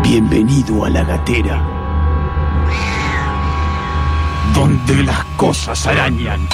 Bienvenido a la gatera, donde las cosas arañan.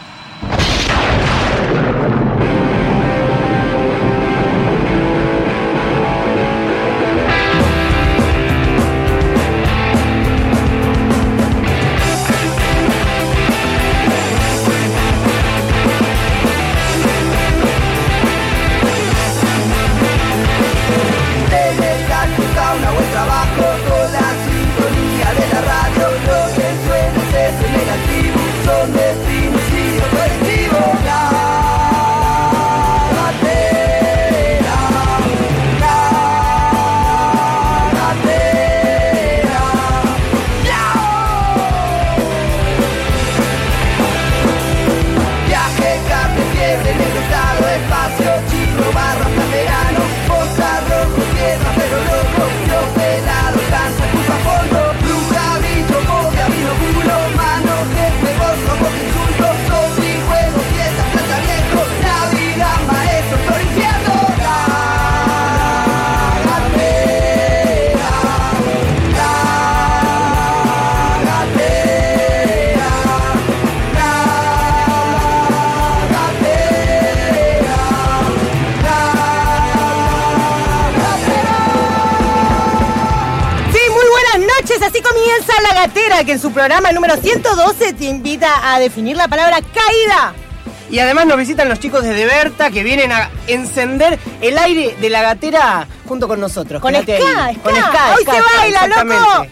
Que en su programa número 112 te invita a definir la palabra caída. Y además nos visitan los chicos de Berta que vienen a encender el aire de la gatera junto con nosotros. Con ska. Hoy se baila, loco.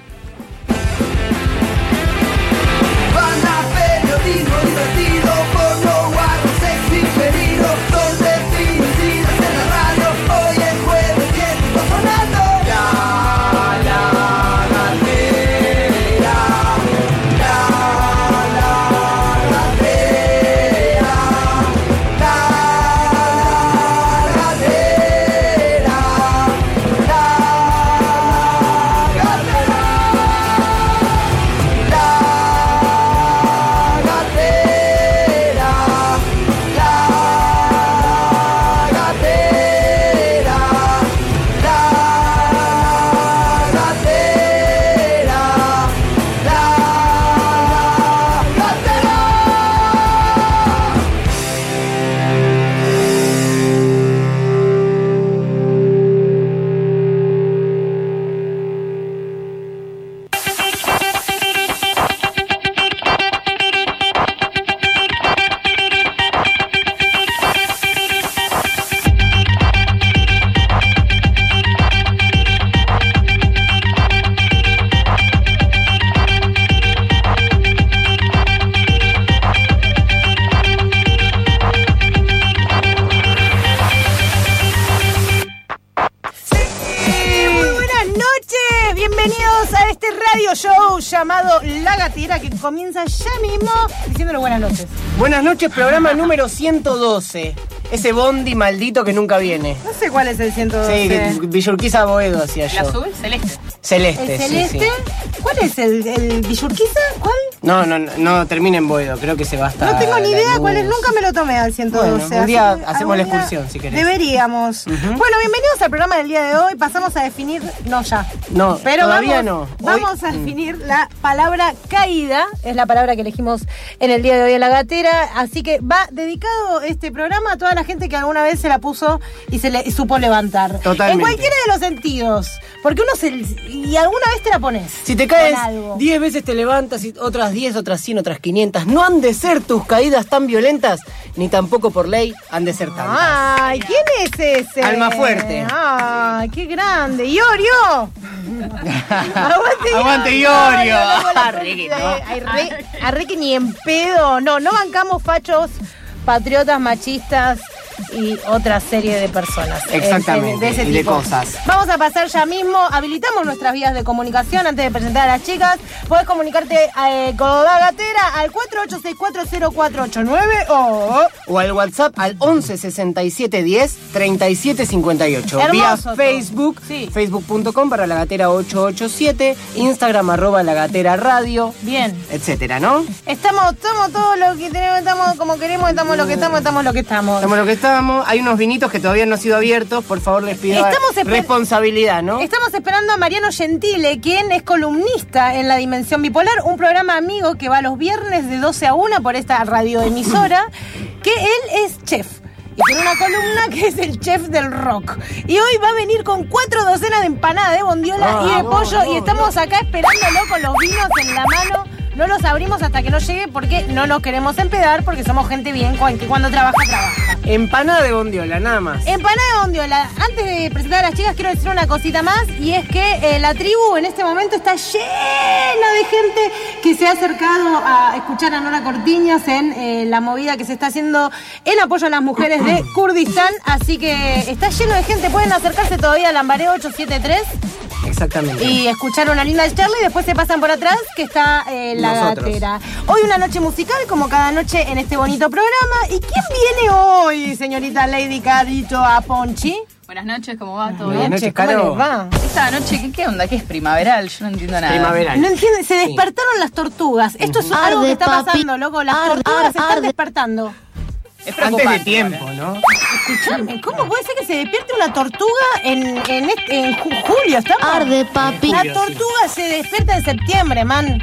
Llamado La Gatera, que comienza ya mismo diciéndole buenas noches. Buenas noches, programa número 112. Ese bondi maldito que nunca viene. No sé cuál es el 112. Sí, Villurquiza Boedo hacía yo. ¿El azul? Celeste. Celeste, ¿El celeste? Sí. ¿Cuál es el Villurquiza? ¿Cuál? No termina en Boedo, creo que se va hasta. No tengo ni idea luz. cuál es, nunca me lo tomé al 112. Bueno, un día hacemos la excursión si querés. Deberíamos. Bueno, bienvenidos al programa del día de hoy. Pasamos a definir, no ya. No, pero todavía no. Vamos a definir la palabra caída, es la palabra que elegimos en el día de hoy en La Gatera, así que va dedicado este programa a toda la gente que alguna vez se la puso y se le supo levantar. Totalmente. En cualquiera de los sentidos, porque uno y alguna vez te la pones. Si te caes 10 veces te levantas, y otras 10, otras 100, otras 500. No han de ser tus caídas tan violentas, ni tampoco por ley han de ser tantas. Ay, ¿quién es ese? Almafuerte. Ay, qué grande. ¡Iorio! ¡Aguante Iorio! Arre que ni en pedo. No bancamos fachos, patriotas, machistas y otra serie de personas. Exactamente, de ese y de tipo. cosas. Vamos a pasar ya mismo, habilitamos nuestras vías de comunicación antes de presentar a las chicas. Podés comunicarte con La Gatera al 48640489 o al WhatsApp al 11 67 10 37 58. Hermoso, vía todo. Facebook, sí. facebook.com para La Gatera 887, Instagram @La Gatera Radio, bien, etcétera, ¿no? Estamos todo lo que tenemos, estamos como queremos, estamos lo que estamos, estamos lo que estamos. Estamos lo que estamos. estábamos. Hay unos vinitos que todavía no han sido abiertos. Por favor, les pido responsabilidad, ¿no? Estamos esperando a Mariano Gentile, quien es columnista en La Dimensión Bipolar, un programa amigo que va los viernes de 12 a 1 por esta radioemisora, que él es chef. Y tiene una columna que es el chef del rock. Y hoy va a venir con 4 docenas de empanadas de bondiola y de pollo. Y estamos acá esperándolo con los vinos en la mano. No los abrimos hasta que no llegue porque no nos queremos empedar, porque somos gente bien que cuando trabaja. Empanada de bondiola, nada más. Empanada de bondiola. Antes de presentar a las chicas, quiero decir una cosita más, y es que la tribu en este momento está llena de gente que se ha acercado a escuchar a Nora Cortiñas en la movida que se está haciendo en apoyo a las mujeres de Kurdistán. Así que está lleno de gente. Pueden acercarse todavía al Lambaré 873. Exactamente. Y escuchar una linda charla y después se pasan por atrás, que está La Gatera. Hoy una noche musical, como cada noche en este bonito programa. ¿Y quién viene hoy, señorita Lady Carito Aponchi? Buenas noches, ¿cómo va? ¿Todo Buenas bien? noches, ¿Cómo Caro. les va? Esta noche, ¿qué onda? ¿Qué es primaveral? Yo no entiendo nada. Primaveral. No entienden, se despertaron las tortugas. Esto es algo que está pasando, loco. Las tortugas se están despertando. Es Antes de preocupante. tiempo, ¿no? Escuchame, ¿cómo puede ser que se despierte una tortuga en julio? ¿Estamos? Arde, papi. La Julio, tortuga se despierta en septiembre, man.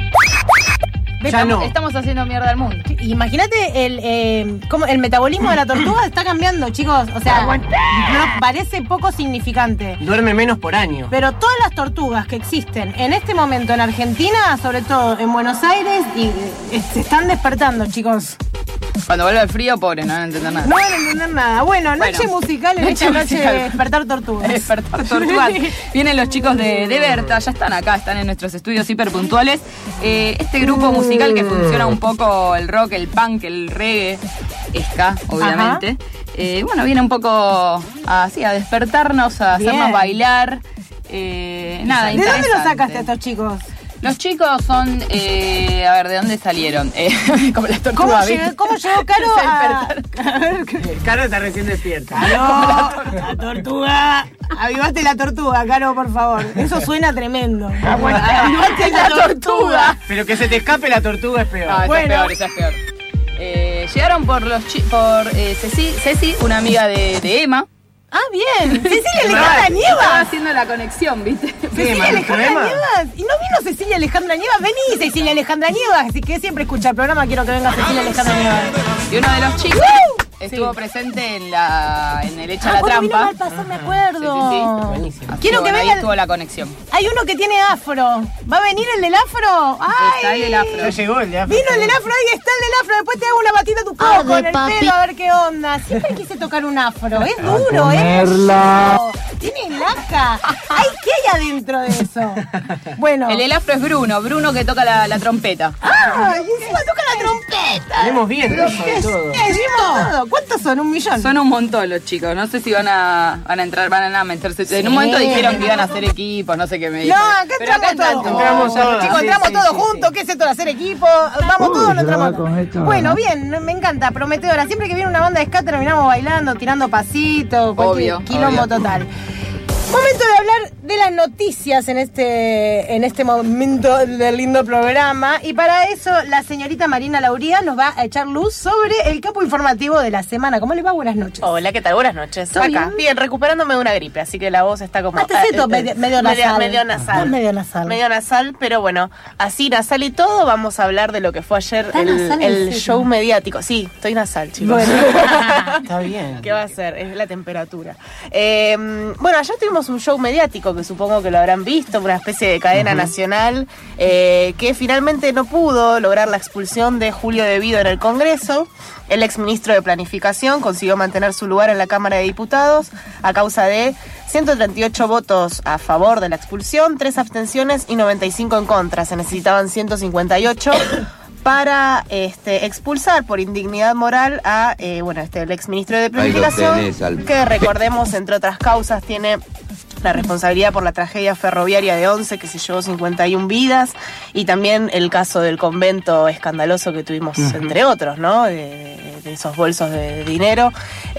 Ya no. Estamos haciendo mierda al mundo. Imagínate el metabolismo de la tortuga está cambiando, chicos. O sea, no, parece poco significante. Duerme menos por año. Pero todas las tortugas que existen en este momento en Argentina, sobre todo en Buenos Aires, se están despertando, chicos. Cuando vuelve el frío, pobre, no van a entender nada. No van a entender nada. Bueno, noche musical en esta noche musical. de despertar tortugas. Despertar tortugas. Vienen los chicos de Berta, ya están acá, están en nuestros estudios hiperpuntuales. Este grupo musical que funciona un poco el rock, el punk, el reggae, ska, obviamente. Bueno, viene un poco así a despertarnos, a hacernos Bien. bailar. Nada, ¿De dónde interesante. lo sacaste a estos chicos? Los chicos son, a ver, ¿de dónde salieron? Como las tortugas, ¿viste? ¿Cómo llegó Caro Se a...? despertaron. Caro está recién despierta. ¡Caro! La tortuga. Avivaste la tortuga, Caro, por favor. Eso suena tremendo. Avivaste la tortuga. Pero que se te escape la tortuga es peor. Ah, Bueno. esa es peor. Llegaron por Ceci, una amiga de Emma. Ah, bien. Cecilia Alejandra Estaba Nievas. haciendo la conexión, ¿viste? Cecilia Alejandra Emma. Nievas. ¿Y no vino Cecilia Alejandra Nievas? Vení, Cecilia Alejandra Nievas. Así que siempre escucha el programa. Quiero que venga Cecilia Alejandra Nievas. Y uno de los chicos estuvo Sí. presente en el Echa la cuando vino Trampa. Malpasar, me acuerdo. Sí. Buenísimo. Así Quiero que bueno, ahí venga- estuvo la conexión. Hay uno que tiene afro. ¿Va a venir el del afro? ¡Ay! Está el del afro. Ya llegó el de Afro. Vino el del afro, ahí está el del afro. Después te hago una batida a tu coco Arde, en el papi. pelo a ver qué onda. Siempre quise tocar un afro. Es duro, es duro. Tiene laca. Ay, ¿qué hay adentro de eso? Bueno. El del afro es Bruno que toca la trompeta. ¡Ah! Y encima toca la trompeta. Tenemos bien eso de todo. Todo. ¿Cuántos son? ¿1 millón? Son un montón los chicos, no sé si van a entrar, van a meterse. En un momento dijeron que iban a hacer equipos, no sé qué me No, dijeron. acá Pero entramos entran todos. Entramos todos. Chicos, Sí, entramos sí, todos sí, juntos. sí. ¿Qué es esto de hacer equipo? Vamos todos, no entramos. Bueno, bien, me encanta, prometedora. Siempre que viene una banda de ska terminamos bailando, tirando pasitos, cualquier Obvio, quilombo obvio. total. Momento de hablar de las noticias en este momento del lindo programa. Y para eso la señorita Marina Lauría nos va a echar luz sobre el campo informativo de la semana. ¿Cómo le va? Buenas noches. Hola, ¿qué tal? Buenas noches. ¿Todo Acá. bien? Bien, recuperándome de una gripe, así que la voz está como... Te siento medio nasal. Medio nasal. Medio nasal. Medio nasal, pero bueno, así nasal y todo, vamos a hablar de lo que fue ayer ¿Está nasal, en el serio? show mediático. Sí, estoy nasal, chicos. Bueno. Está bien. ¿Qué va a ser? Es la temperatura. Bueno, ayer tuvimos un show mediático que supongo que lo habrán visto, una especie de cadena nacional, que finalmente no pudo lograr la expulsión de Julio De Vido en el Congreso. El exministro de Planificación consiguió mantener su lugar en la Cámara de Diputados a causa de 138 votos a favor de la expulsión, 3 abstenciones y 95 en contra. Se necesitaban 158 para expulsar por indignidad moral a el exministro de Planificación, que recordemos, entre otras causas, tiene la responsabilidad por la tragedia ferroviaria de Once, que se llevó 51 vidas, y también el caso del convento escandaloso que tuvimos, entre otros, ¿no? De esos bolsos de dinero.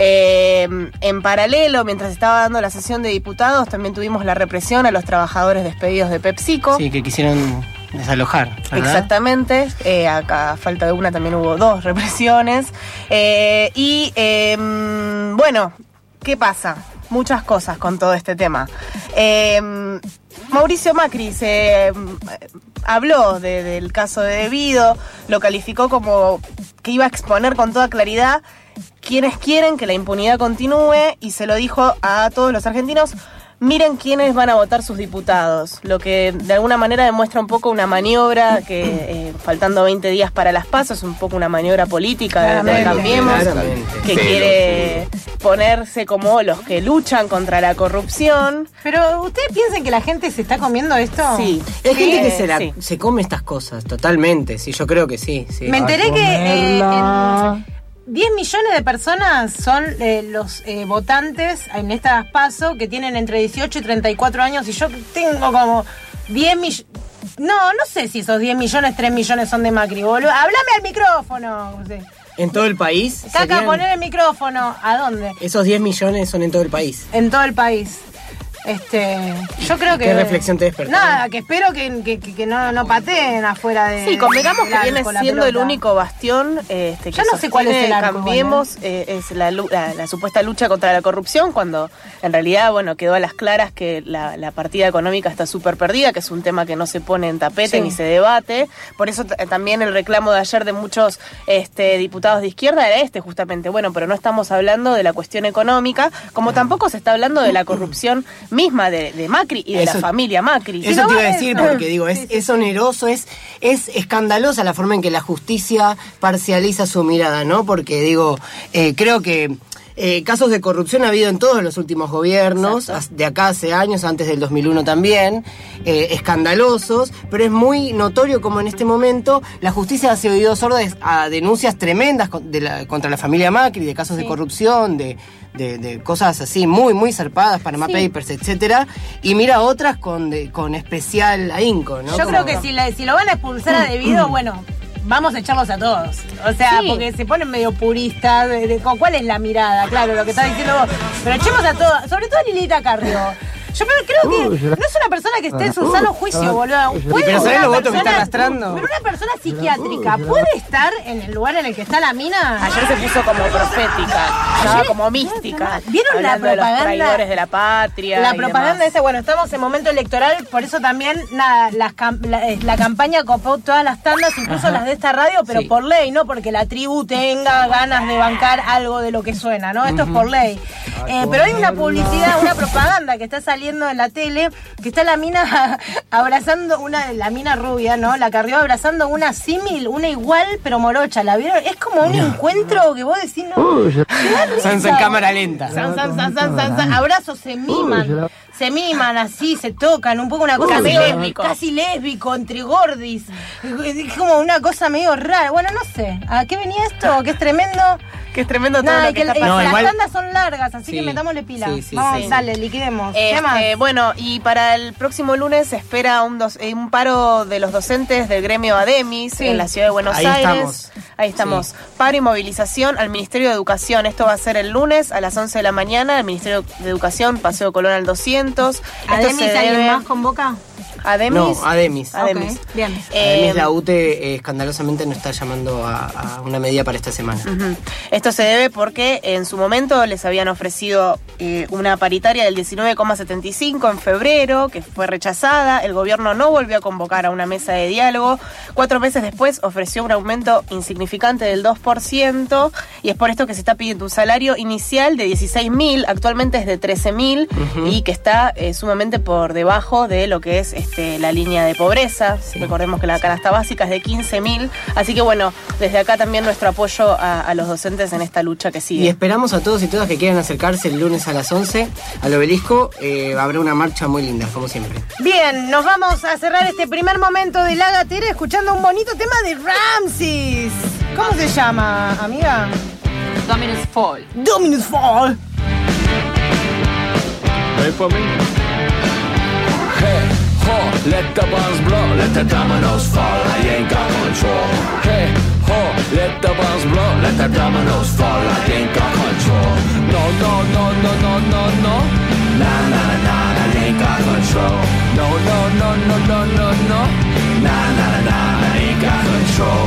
En paralelo, mientras estaba dando la sesión de diputados, también tuvimos la represión a los trabajadores despedidos de PepsiCo. Sí, que quisieron desalojar, ¿verdad? Exactamente, acá a falta de una también hubo 2 represiones. Bueno, ¿qué pasa? Muchas cosas con todo este tema. Mauricio Macri se habló del caso de Debido, lo calificó como que iba a exponer con toda claridad quienes quieren que la impunidad continúe y se lo dijo a todos los argentinos. Miren quiénes van a votar sus diputados, lo que de alguna manera demuestra un poco una maniobra que, faltando 20 días para las PASO, es un poco una maniobra política de Cambiemos, que quiere ponerse como los que luchan contra la corrupción. Pero ¿ustedes piensan que la gente se está comiendo esto? Sí. Hay gente que se come estas cosas, totalmente, sí, yo creo que sí. Me enteré que 10 millones de personas son los votantes en estas PASO que tienen entre 18 y 34 años y yo tengo como 10 millones... No sé si esos 10 millones, 3 millones son de Macri, boludo. ¡Háblame al micrófono! José. ¿En todo el país? Caca, poner el micrófono. ¿A dónde? Esos 10 millones son en todo el país. En todo el país. Yo creo que... ¿Qué reflexión te despertó? Nada, que espero que no pateen afuera de... Sí, convengamos que viene siendo el único bastión que ya no sé cuál es el arco, Cambiemos, es la supuesta lucha contra la corrupción, cuando en realidad, bueno, quedó a las claras que la partida económica está súper perdida, que es un tema que no se pone en tapete ni se debate. Por eso también el reclamo de ayer de muchos diputados de izquierda era justamente, bueno, pero no estamos hablando de la cuestión económica, como tampoco se está hablando de la corrupción misma de Macri y de la familia Macri. Eso te iba a decir, porque digo, es oneroso, es escandalosa la forma en que la justicia parcializa su mirada, ¿no? Porque digo, creo que casos de corrupción ha habido en todos los últimos gobiernos, de acá hace años, antes del 2001 también, escandalosos, pero es muy notorio como en este momento la justicia ha sido oídos sordos a denuncias tremendas contra la familia Macri, de casos de corrupción, de cosas así muy, muy zarpadas, Panama Papers, etcétera, y mira otras con especial ahínco, ¿no? Yo creo que si lo van a expulsar a Debido, bueno, vamos a echarlos a todos. O sea, porque se ponen medio puristas. ¿Cuál es la mirada? Claro, lo que está diciendo vos. Pero echemos a todos, sobre todo a Lilita Carrió. Yo creo que no es una persona que esté en su sano juicio, boludo. Pero ¿sabés los votos que está arrastrando? Pero una persona psiquiátrica puede estar en el lugar en el que está la mina. Ayer se puso como profética, como mística. ¿Vieron la propaganda? De los traidores de la patria. La propaganda esa, bueno, estamos en momento electoral, por eso también, nada, la campaña copó todas las tandas, incluso las de esta radio, pero por ley, no porque la tribu tenga ganas de bancar algo de lo que suena, ¿no? Esto es por ley. Pero hay una publicidad, una propaganda que está saliendo en la tele, que está la mina abrazando la mina rubia, ¿no? La Carrió abrazando una símil, una igual, pero morocha, ¿la vieron? Es como un encuentro que vos decís, no. Sansa en cámara lenta. Abrazos, se miman así, se tocan, un poco una cosa casi lésbico, entre gordis. Es como una cosa medio rara. Bueno, no sé. ¿A qué venía esto? Que es tremendo. Que es tremendo todo lo que está pasando. Las tandas son largas, así que metámosle pila. Vamos, dale, liquidemos. ¿Qué más? Bueno, y para el próximo lunes se espera un paro de los docentes del gremio ADEMIS en la ciudad de Buenos Aires. Ahí estamos. Paro y movilización al Ministerio de Educación. Esto va a ser el lunes a las 11 de la mañana. El Ministerio de Educación, Paseo Colón al 200. ¿ADEMIS alguien más convoca? ¿ADEMIS? No, ADEMIS. Okay. Bien. ADEMIS, la UTE escandalosamente no está llamando a una medida para esta semana. Esto se debe porque en su momento les habían ofrecido una paritaria del 19,75 en febrero, que fue rechazada. El gobierno no volvió a convocar a una mesa de diálogo. 4 meses después ofreció un aumento insignificante del 2%, y es por esto que se está pidiendo un salario inicial de 16.000, actualmente es de 13.000, y que está sumamente por debajo de lo que es la línea de pobreza. Recordemos que la canasta básica es de 15.000, así que bueno, desde acá también nuestro apoyo a los docentes en esta lucha que sigue. Y esperamos a todos y todas que quieran acercarse el lunes a las 11 al Obelisco. Habrá una marcha muy linda, como siempre. Bien, nos vamos a cerrar este primer momento de La Gatera escuchando un bonito tema de Ramses. ¿Cómo se llama, amiga? Dominus Fall. Dominus Fall. Ready for me? Hey, ho, let the bombs blow, let the dominoes fall, I ain't got control. Hey, ho, let the bombs blow, let the dominoes fall, I ain't got control. No, no, no, no, no, no, no. Nah, nah, nah, I ain't got control. No, no, no, no, no, no, no. Nah, control.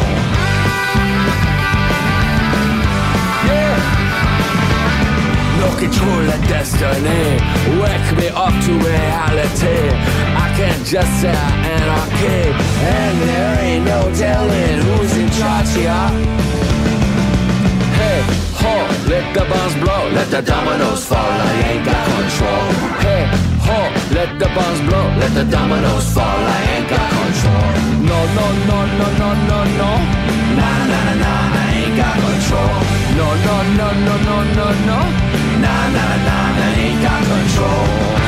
Yeah. No control of destiny, wake me up to reality. I can't just say anarchy, and there ain't no telling who's in charge here. Hey, ho, let the bombs blow, let the dominoes fall, I ain't got control. Hey, ho, let the bombs blow, let the dominoes fall, I ain't got control. No, no, no, no, no, no, no. Nah, nah, nah, nah, I ain't got control. No, no, no, no, no, no, no. Nah, nah, nah, I ain't got control.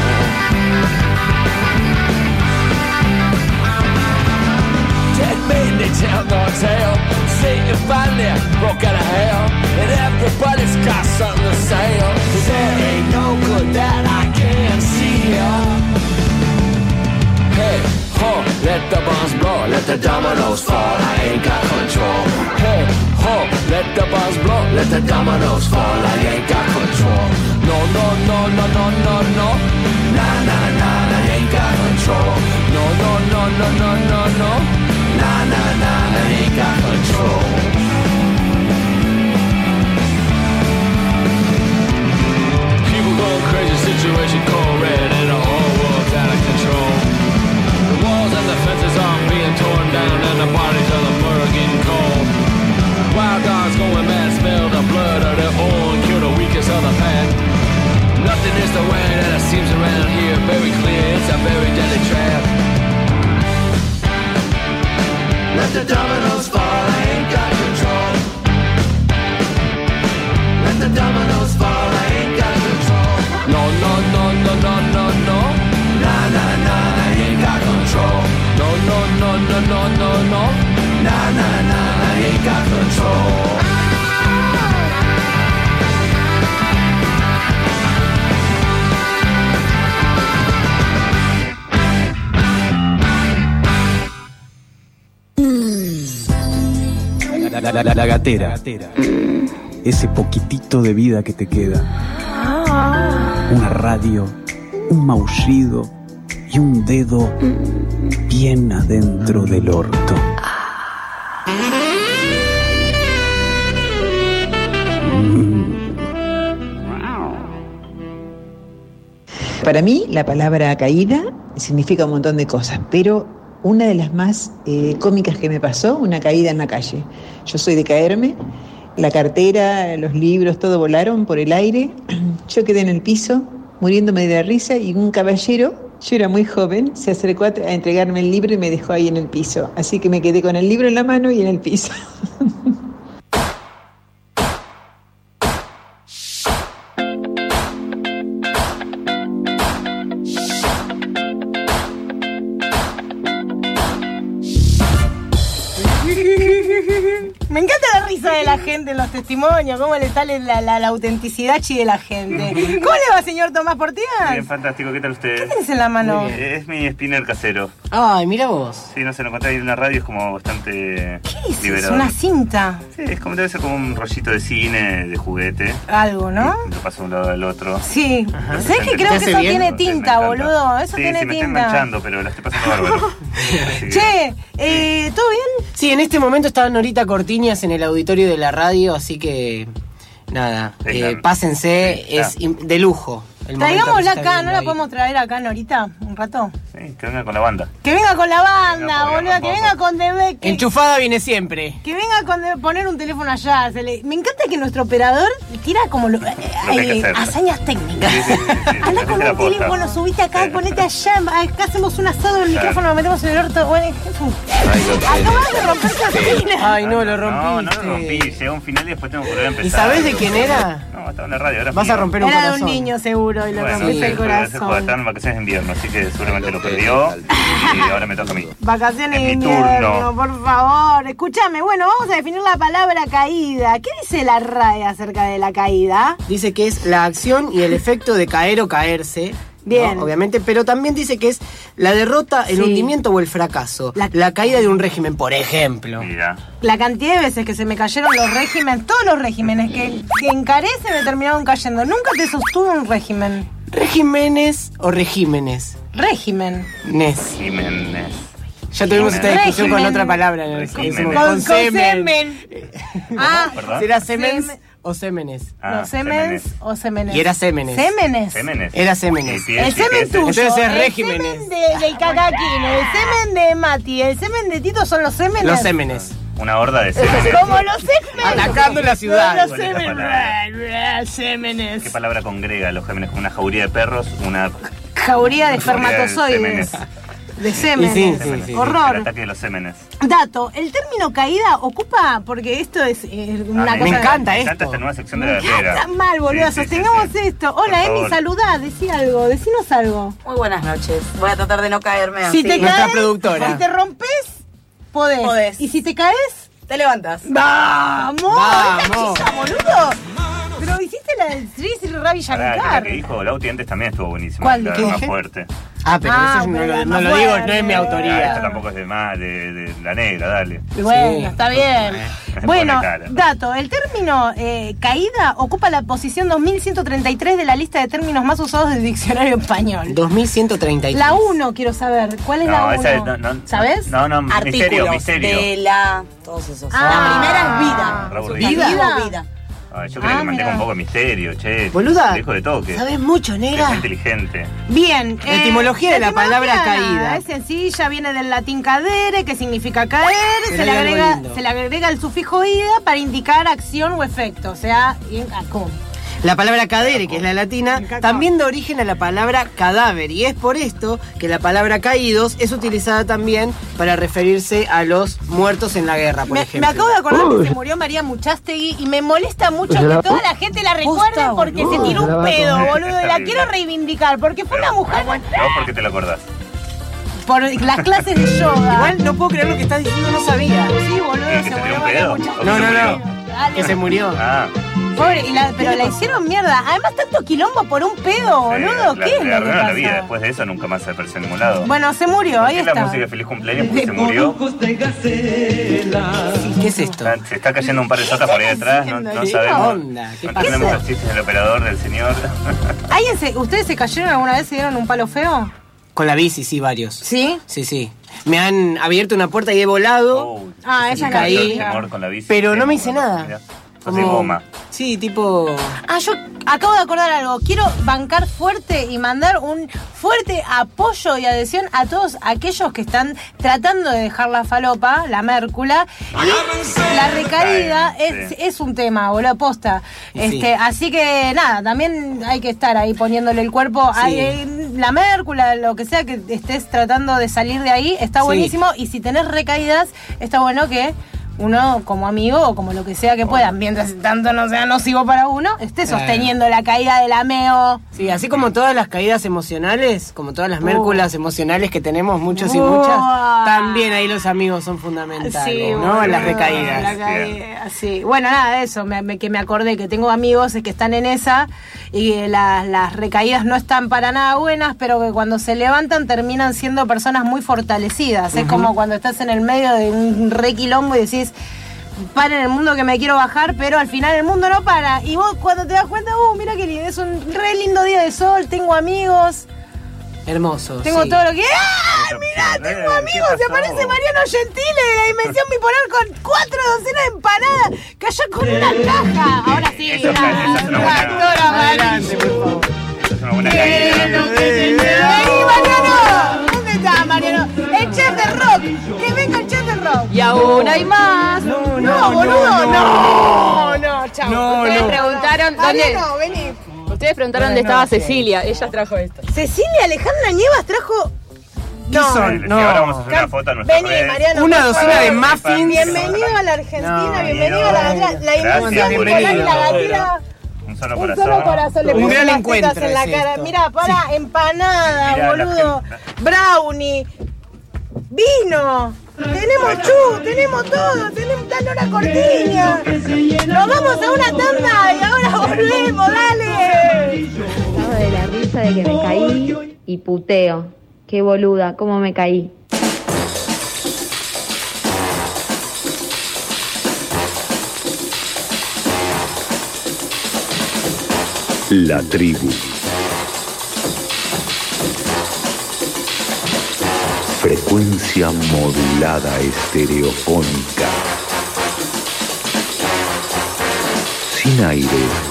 Dead men, they tell no tale. Satan finally broke out of hell, and everybody's got something to say. There ain't no good that I can't see here. Hey, ho, let the bombs blow, let the dominoes fall, I ain't got control. Hey, ho, let the bombs blow, let the dominoes fall, I ain't got control. No, no, no, no, no, no, no. Nah, nah, nah, I ain't got control. No, no, no, no, no, no, no. Nah, nah, nah, I ain't got control. People going crazy, situation cold red, and the whole world's out of control. The walls and the fences are being torn down, and the bodies of the murder getting cold. Wild dogs going mad, smell the blood of their own, kill the weakest of the pack. Nothing is the way that it seems around here, very clear, it's a very deadly trap. Let the dominoes fall, I ain't got control. Let the dominoes fall, I ain't got control. No, no, no, no, no, no, no. Nah, nah, nah, I ain't got control. No, no, no, no, no, no, no. Nah, nah, nah, I ain't got control. La gatera. Ese poquitito de vida que te queda. Una radio, un maullido y un dedo bien adentro del orto. Para mí, la palabra caída significa un montón de cosas, pero una de las más cómicas que me pasó, una caída en la calle. Yo soy de caerme, la cartera, los libros, todo volaron por el aire. Yo quedé en el piso, muriéndome de risa, y un caballero, yo era muy joven, se acercó a entregarme el libro y me dejó ahí en el piso. Así que me quedé con el libro en la mano y en el piso. Me encanta la risa de la gente en los testimonios, cómo le sale la autenticidad de la gente. ¿Cómo le va, señor Tomás Portías? Bien, fantástico, ¿qué tal usted? ¿Qué tenés en la mano? Es mi spinner casero. Ay, mira vos. Sí, no sé, lo encontré ahí en una radio, es como bastante ¿Qué es? liberador. ¿Una cinta? Sí, es como, debe ser como un rollito de cine, de juguete. Algo, ¿no? Lo paso de un lado al otro. Sí. ¿Sabés que creo ¿Te que hace eso bien? tiene Sí, tinta, me encanta. boludo? Eso sí, tiene sí, me estoy tinta. manchando, pero la estoy pasando bárbaro. Así que- Che, ¿todo bien? Sí, en este momento está Norita Cortiñas en el auditorio de la radio, así que nada, Venga. pásense, Sí, es de lujo. el momento que Traigámosla se está acá, viendo ¿no la ahí. podemos traer acá, Norita? Un rato. Sí, que venga con la banda. Que venga con la banda, Venga, boludo, que tampoco. venga con DB. Enchufada viene siempre. Que venga con poner un teléfono allá. Me encanta que nuestro operador tira como que hay que hacer. hazañas técnicas. Sí, sí, sí, sí. Anda Esa con es la un posta. teléfono, subite acá, Sí. ponete allá. Acá hacemos un asado, el Claro. micrófono lo metemos en el orto. Bueno, es un... Acabas de romper cortina. Ay, no, lo No, no rompiste. lo rompí. Llega un final y después tengo que volver a empezar. ¿Y sabés de quién era? No, estaba en la radio. Ahora es Vas a mío. romper un Era de corazón. un niño seguro y le Bueno, rompiste sí, el pero ese juego corazón. está en vacaciones de invierno, así que seguramente lo perdió y ahora me toca a mí. Vacaciones de Es mi invierno, turno. por favor. Escúchame, bueno, vamos a definir la palabra caída. ¿Qué dice la RAE acerca de la caída? Dice que es la acción y el efecto de caer o caerse. ¿no? Bien. Obviamente, pero también dice que es la derrota, el Sí. hundimiento o el fracaso. La caída de un régimen, por ejemplo. Mira. La cantidad de veces que se me cayeron los regímenes, todos los regímenes que encaré se me terminaron cayendo. Nunca te sostuvo un régimen. ¿Regímenes o regímenes? Régimen. Nes. Jiménez. Ya tuvimos esta discusión con otra palabra. Con semen. Ah, ¿Perdón? ¿Será semens o sémenes? no, semens o semenes. Y era sémenes. Sémenes. Sémenes. Era sémenes. Sí, El sí, semen sí, tuyo, Entonces es el regímenes. semen del Cacaquín, el semen de Mati, el semen de Tito son los sémenes. Los sémenes. Una horda de sémenes. Como los sémenes. Atacando la ciudad. Los ¿Cuál es la sémenes. Sémenes. ¿Qué palabra congrega los gémenes? Como una jauría de perros, una Jauría de jauría de espermatozoides. sémenes. De sémenes. Sí, Sémenes. El Horror. ataque de los sémenes. Dato, el término caída ocupa, porque esto es una Ah, cosa... me encanta Me esto. encanta esta nueva sección de Me la gatera. encanta mal, boludo. Sí, sí, Sostengamos sí, sí. esto. Hola, Por Emi, favor. saludá, decí algo, decinos algo. Muy buenas noches. Voy a tratar de no caerme así. Si te Nuestra caes, productora. si te rompes, podés. Podés. Y si te caes, Te levantas. ¡vamos! ¡Vamos! ¡Esta chica, boludo! Pero hiciste la del Sri Ravi Pará, que la Shankar. que dijo Lauti antes también estuvo buenísima. ¿Cuál? La ¿Qué más dije? fuerte. Ah, pero Ah, eso pero no más lo digo, fuerte. no es mi Ah, autoría. esta tampoco es de más, de la negra, dale. Y bueno, Sí. está bien. Pone Bueno, cara. dato, el término caída ocupa la posición 2133 de la lista de términos más usados del diccionario español. 2133. La 1 quiero saber, ¿cuál es No, la esa es. 1? No, ¿Sabes? No, misterio, Artículos. misterio. De la... Todos esos. Ah. La primera es vida. Re aburrido. ¿Vida? Vida. Ay, yo creo que mantenga mira. un poco de misterio, che. Boluda, Dejo de toque. ¿sabes mucho, Es negra? inteligente. Bien. La etimología de la palabra etimología caída. Es sencilla, viene del latín cadere, que significa caer. Pero Se le, hay algo agrega, lindo. se le agrega el sufijo ida para indicar acción o efecto. O sea, La palabra cadere, que es la latina, Cacao. también da origen a la palabra cadáver. Y es por esto que la palabra caídos es utilizada también para referirse a los muertos en la guerra, por me ejemplo. acabo de acordar que se murió María Muchastegui y me molesta mucho que toda la gente la recuerde Posta, porque se boludo. tiró un pedo, Está boludo. Y la bien. quiero reivindicar porque fue una mujer ¿Vos por qué te lo acordás? por las clases de yoga. Igual no puedo creer lo que estás diciendo, no sabía. Sí, boludo, ¿Que se se tiró murió un María pedo? Muchastegui. ¿O No, que no, se no. murió? Dale. Que se murió. Ah. Pobre, pero la hicieron mierda. Además, tanto quilombo por un pedo, boludo. Sí, ¿Qué es le lo que arruinaron la vida. pasa? Después de eso nunca más se apareció en ningún lado. Bueno, se murió, ¿Por ahí qué la está. música de Feliz Cumpleaños? Porque se murió. ¿Qué es esto? Se está cayendo un par de sotas por ahí atrás. No, haciendo? no ¿Qué sabemos. onda? ¿Qué No pasa? entendemos los chistes del operador, del señor. ¿Ustedes se cayeron alguna vez? ¿Se dieron un palo feo? Con la bici, sí, varios. ¿Sí? Sí, sí. Me han abierto una puerta y he volado. Oh, Ah, esa es la caí. típica. temor con la bici. Pero no me hice Mirá, nada. sos de goma. Sí, tipo... Ah, yo acabo de acordar algo. Quiero bancar fuerte y mandar un fuerte apoyo y adhesión a todos aquellos que están tratando de dejar la falopa, la mércula. Y la recaída Sí. es un tema, boludo, posta. Sí. Así que nada, también hay que estar ahí poniéndole el cuerpo. Sí. La mércula, lo que sea que estés tratando de salir de ahí, está Sí. buenísimo. Y si tenés recaídas, está bueno que uno como amigo o como lo que sea que pueda, mientras tanto no sea nocivo para uno, esté sosteniendo la caída del ameo. Sí, así como todas las caídas emocionales, como todas las mérculas emocionales que tenemos muchos y Oh. muchas, también ahí los amigos son fundamentales, ¿no? boludo, Las recaídas. la caída, sí. Bueno, nada, eso, que me acordé que tengo amigos que están en esa y que las recaídas no están para nada buenas, pero que cuando se levantan terminan siendo personas muy fortalecidas. Es como cuando estás en el medio de un re quilombo y decís, para en el mundo que me quiero bajar, pero al final el mundo no para. Y vos cuando te das cuenta, mira que lindo, es un re lindo día de sol, tengo amigos, Hermoso. tengo sí. todo lo que... ¡Ah! Mirá, tengo amigos, se aparece Mariano Gentile de la Dimensión Bipolar con 4 docenas de empanadas, cayó con una caja. Ahora sí, Esa es una buena- actora Adelante, por favor. Es una buena caída. Vení, Mariano. ¿Dónde está Mariano? El chef de rock, que venga el chef de rock. Y aún hay más. No, No, boludo, no, chao. No, Ustedes no. preguntaron dónde. Mariano, vení. Ustedes preguntaron dónde estaba Cecilia. Ella trajo esto. Cecilia Alejandra Nievas trajo... ¿Qué son? Sí, No. ahora vamos a hacer una foto a nuestra Vení, red. Mariano. Una por docena favor. de muffins. Bienvenido a la Argentina, No, bienvenido a la Gracias, Dimensión Bipolar y la bienvenido. gatera. Un solo Un corazón. solo corazón le Un puso gran unas encuentro tetas en la es cara. esto. Mirá, para, empanada, Mirá, la boludo. gente. Brownie. Vino. Tenemos todo. Tenemos tal hora cortiña. Nos vamos a una tanda y ahora volvemos, dale. Estaba de la risa de que me caí y puteo. Qué boluda, cómo me caí. La tribu. Frecuencia modulada estereofónica. Sin aire.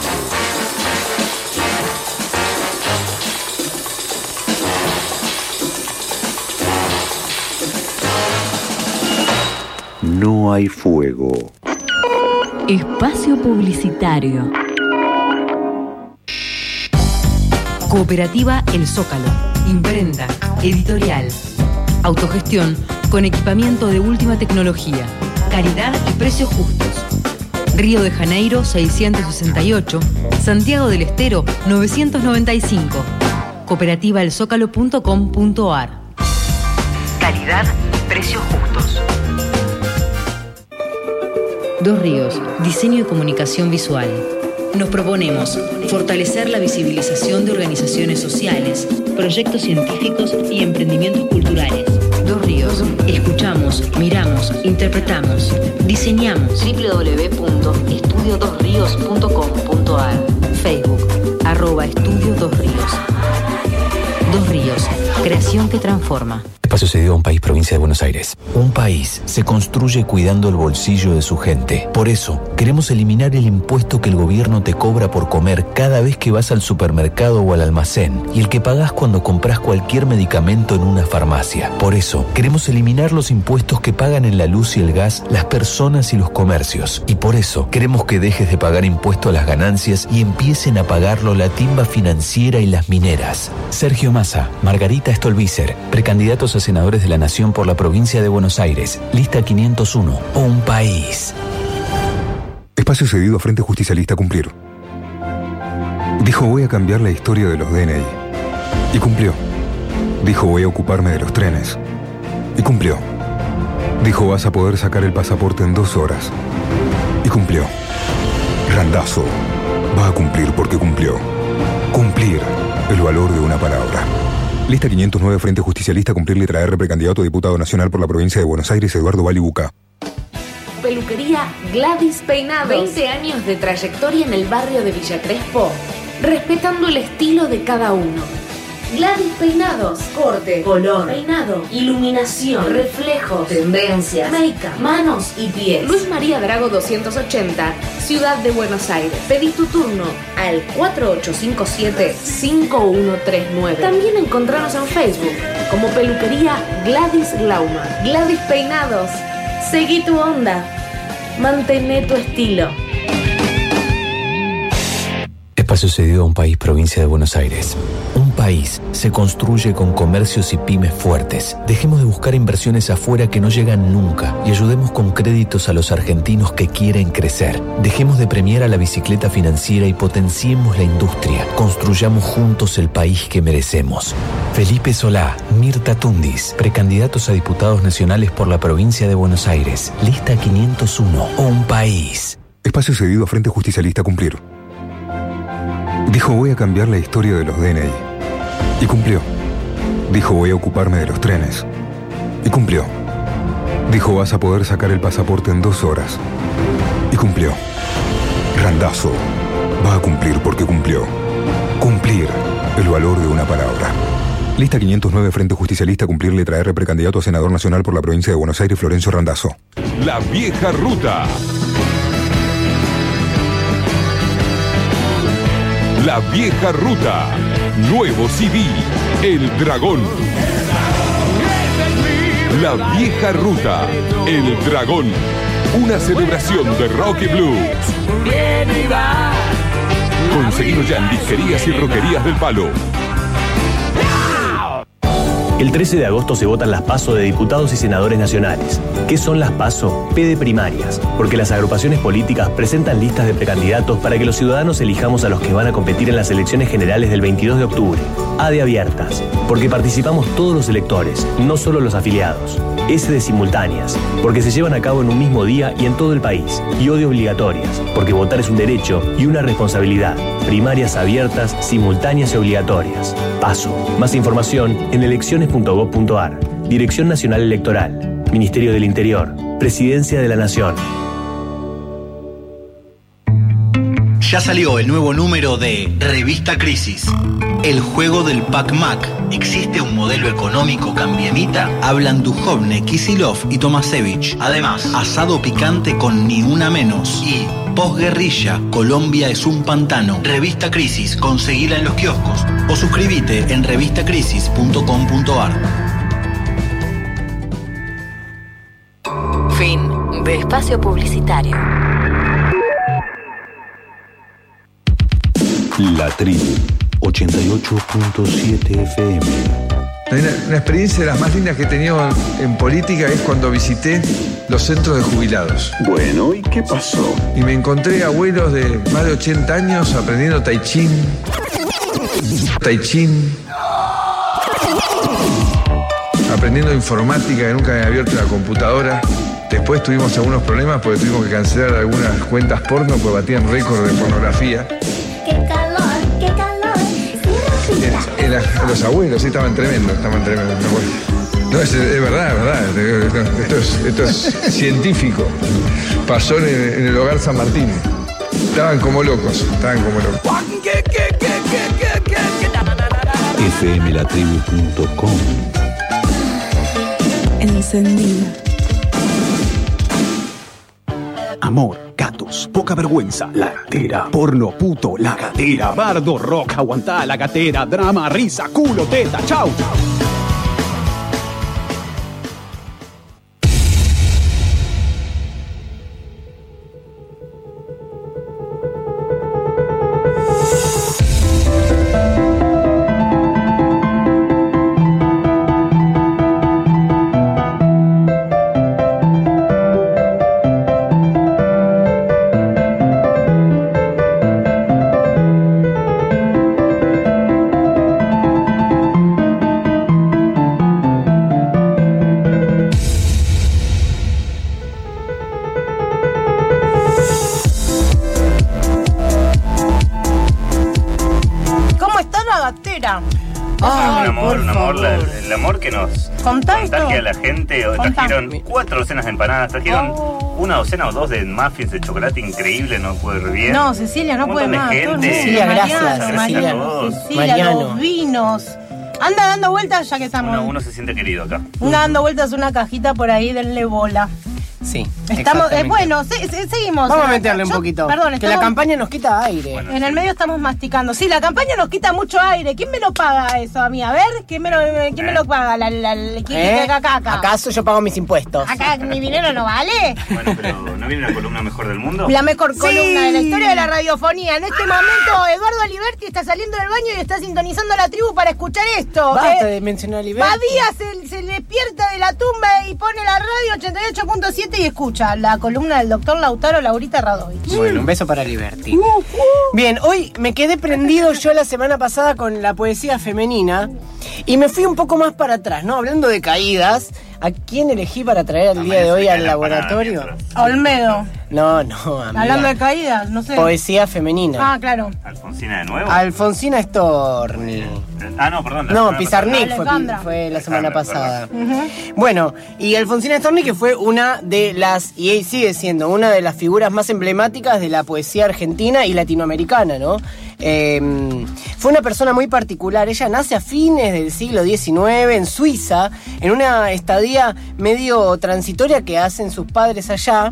No hay fuego. Espacio publicitario. Cooperativa El Zócalo. Imprenta, editorial, autogestión con equipamiento de última tecnología, calidad y precios justos. Río de Janeiro 668, Santiago del Estero 995. Cooperativaelzócalo.com.ar. Calidad y precios justos. Dos Ríos, diseño y comunicación visual. Nos proponemos fortalecer la visibilización de organizaciones sociales, proyectos científicos y emprendimientos culturales. Dos Ríos. Escuchamos, miramos, interpretamos, diseñamos. www.estudiodosrios.com.ar. Facebook, @Estudio Dos Ríos. Dos Ríos, creación que transforma. Espacio cedido a un país, provincia de Buenos Aires. Un país se construye cuidando el bolsillo de su gente. Por eso, queremos eliminar el impuesto que el gobierno te cobra por comer cada vez que vas al supermercado o al almacén y el que pagás cuando compras cualquier medicamento en una farmacia. Por eso, queremos eliminar los impuestos que pagan en la luz y el gas las personas y los comercios. Y por eso, queremos que dejes de pagar impuesto a las ganancias y empiecen a pagarlo la timba financiera y las mineras. Sergio Massa, Margarita Stolbizer, precandidatos a senadores de la Nación por la provincia de Buenos Aires. Lista 501. Un país. Espacio cedido a Frente Justicialista Cumplir. Dijo: voy a cambiar la historia de los DNI. Y cumplió. Dijo: voy a ocuparme de los trenes. Y cumplió. Dijo: vas a poder sacar el pasaporte en 2 horas. Y cumplió. Randazzo va a cumplir porque cumplió. Cumplir, el valor de una palabra. Lista 509, Frente Justicialista, Cumplir, letra R, precandidato a diputado nacional por la provincia de Buenos Aires, Eduardo Balibuca. Peluquería Gladys Peinados. 20 años de trayectoria en el barrio de Villa Crespo, respetando el estilo de cada uno. Gladys Peinados, corte, color, peinado, iluminación, reflejos, tendencias, make-up, manos y pies. Luis María Drago 280, Ciudad de Buenos Aires. Pedí tu turno al 4857-5139. También encontranos en Facebook como Peluquería Gladys Glauma. Gladys Peinados, seguí tu onda, mantené tu estilo. Espacio cedido a un país, provincia de Buenos Aires. Un país se construye con comercios y pymes fuertes. Dejemos de buscar inversiones afuera que no llegan nunca y ayudemos con créditos a los argentinos que quieren crecer. Dejemos de premiar a la bicicleta financiera y potenciemos la industria. Construyamos juntos el país que merecemos. Felipe Solá, Mirta Tundis, precandidatos a diputados nacionales por la provincia de Buenos Aires. Lista 501. Un país. Espacio cedido a Frente Justicialista Cumplir. Dijo: voy a cambiar la historia de los DNI. Y cumplió. Dijo: voy a ocuparme de los trenes. Y cumplió. Dijo: vas a poder sacar el pasaporte en 2 horas. Y cumplió. Randazzo va a cumplir porque cumplió. Cumplir, el valor de una palabra. Lista 509, Frente Justicialista, Cumplir, letra R, precandidato a senador nacional por la provincia de Buenos Aires, Florencio Randazzo. La vieja ruta. La vieja ruta. Nuevo CD, El Dragón. La vieja ruta, El Dragón. Una celebración de rock y blues. Conseguido ya en disquerías y roquerías del Palo. El 13 de agosto se votan las PASO de diputados y senadores nacionales. ¿Qué son las PASO? P de primarias, porque las agrupaciones políticas presentan listas de precandidatos para que los ciudadanos elijamos a los que van a competir en las elecciones generales del 22 de octubre. A de abiertas, porque participamos todos los electores, no solo los afiliados. S de simultáneas, porque se llevan a cabo en un mismo día y en todo el país. Y O de obligatorias, porque votar es un derecho y una responsabilidad. Primarias abiertas, simultáneas y obligatorias. PASO. Más información en elecciones.gov.ar. Dirección Nacional Electoral. Ministerio del Interior. Presidencia de la Nación. Ya salió el nuevo número de Revista Crisis. El juego del Pac-Mac. ¿Existe un modelo económico cambiemita? Hablan Duhovne, Kisilov y Tomasevich. Además, asado picante con ni una menos. Y posguerrilla, Colombia es un pantano. Revista Crisis, conseguila en los kioscos. O suscríbete en revistacrisis.com.ar. Fin de espacio publicitario. La Tribu, 88.7 FM. Una experiencia de las más lindas que he tenido en política es cuando visité los centros de jubilados. Bueno, ¿y qué pasó? Y me encontré abuelos de más de 80 años aprendiendo tai chi, aprendiendo informática, que nunca había abierto una computadora. Después tuvimos algunos problemas porque tuvimos que cancelar algunas cuentas porno porque batían récord de pornografía. ¡Qué calor, qué calor! Los abuelos sí estaban tremendos. No, es verdad. Esto es científico. Pasó en el hogar San Martín. Estaban como locos. fmlatribu.com. Encendida. Amor, gatos, poca vergüenza, la gatera, porno, puto, la gatera, bardo, rock, aguantá la gatera, drama, risa, culo, teta, chau. El amor que nos contagia a la gente. Trajeron 4 docenas de empanadas, trajeron una docena o 2 de muffins de chocolate increíble, no puede ir bien. No, Cecilia, no puede más. Cecilia, gracias. Cecilia, los vinos. Anda dando vueltas ya que estamos. Uno se siente querido acá. Dando vueltas una cajita por ahí, denle bola. Sí. Estamos, bueno, seguimos. Vamos a meterle un poquito. Perdón, que la campaña nos quita aire. Bueno, en el medio estamos masticando. Sí, la campaña nos quita mucho aire. ¿Quién me lo paga eso a mí? A ver, ¿quién me lo paga? ¿Acaso yo pago mis impuestos? Acá mi dinero no vale. Bueno, pero ¿no viene la columna mejor del mundo? La mejor columna de la historia de la radiofonía. En este momento, Eduardo Aliberti está saliendo del baño y está sintonizando la tribu para escuchar esto. Basta de mencionar a Aliberti. Badía se despierta de la tumba y pone la radio 88.7 y escucha la columna del doctor Lautaro Laurita Radovich. Bueno, un beso para Liberty. Bien, hoy me quedé prendido yo la semana pasada con la poesía femenina y me fui un poco más para atrás, ¿no? Hablando de caídas, ¿a quién elegí para traer el día de hoy al laboratorio? Olmedo. No, amiga. Hablando de caídas, no sé. Poesía femenina. Ah, claro. ¿Alfonsina de nuevo? Alfonsina Storni. No, perdón. No, Pizarnik fue la semana pasada. Bueno, y Alfonsina Storni, que fue una de las, y sigue siendo una de las figuras más emblemáticas de la poesía argentina y latinoamericana, ¿no? Fue una persona muy particular. Ella nace a fines del siglo XIX en Suiza, en una estadía medio transitoria que hacen sus padres allá.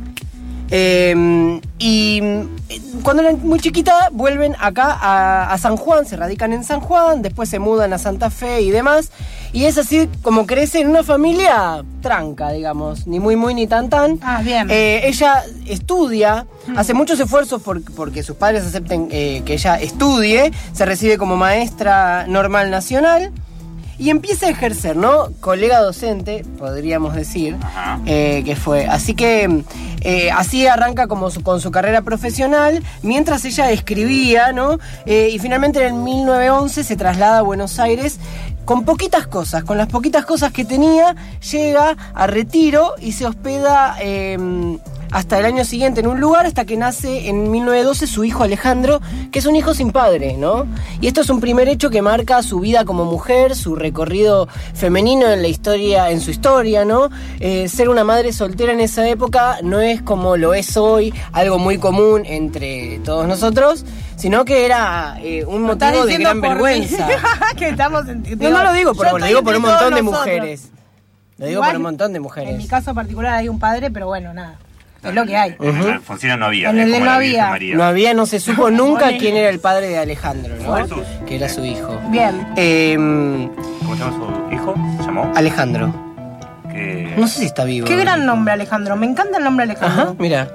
Y cuando eran muy chiquita vuelven acá a San Juan, se radican en San Juan, después se mudan a Santa Fe y demás, y es así como crece en una familia tranca, digamos, ni muy ni tan. Bien. Ella estudia, hace muchos esfuerzos porque sus padres acepten que ella estudie, se recibe como maestra normal nacional y empieza a ejercer, ¿no? Colega docente, podríamos decir, que fue. Así que así arranca como con su carrera profesional, mientras ella escribía, ¿no? Y finalmente en 1911 se traslada a Buenos Aires con poquitas cosas, con las poquitas cosas que tenía, llega a Retiro y se hospeda hasta el año siguiente en un lugar, hasta que nace en 1912 su hijo Alejandro, que es un hijo sin padre, ¿no? Y esto es un primer hecho que marca su vida como mujer, su recorrido femenino en la historia, en su historia, ¿no? Ser una madre soltera en esa época no es como lo es hoy, algo muy común entre todos nosotros, sino que era un motivo de gran vergüenza. Que estamos no lo digo por vos, lo digo por un montón de mujeres. Lo digo por un montón de mujeres. En mi caso particular hay un padre, pero bueno, nada. Es lo que hay. En Alfonsina no había. En el no había. No se supo nunca quién era el padre de Alejandro, ¿no? Jesús. Que era su hijo. Bien. ¿Cómo se llama su hijo? ¿Se llamó? Alejandro. No sé si está vivo. Qué gran nombre, Alejandro. Me encanta el nombre Alejandro. Ajá, mira.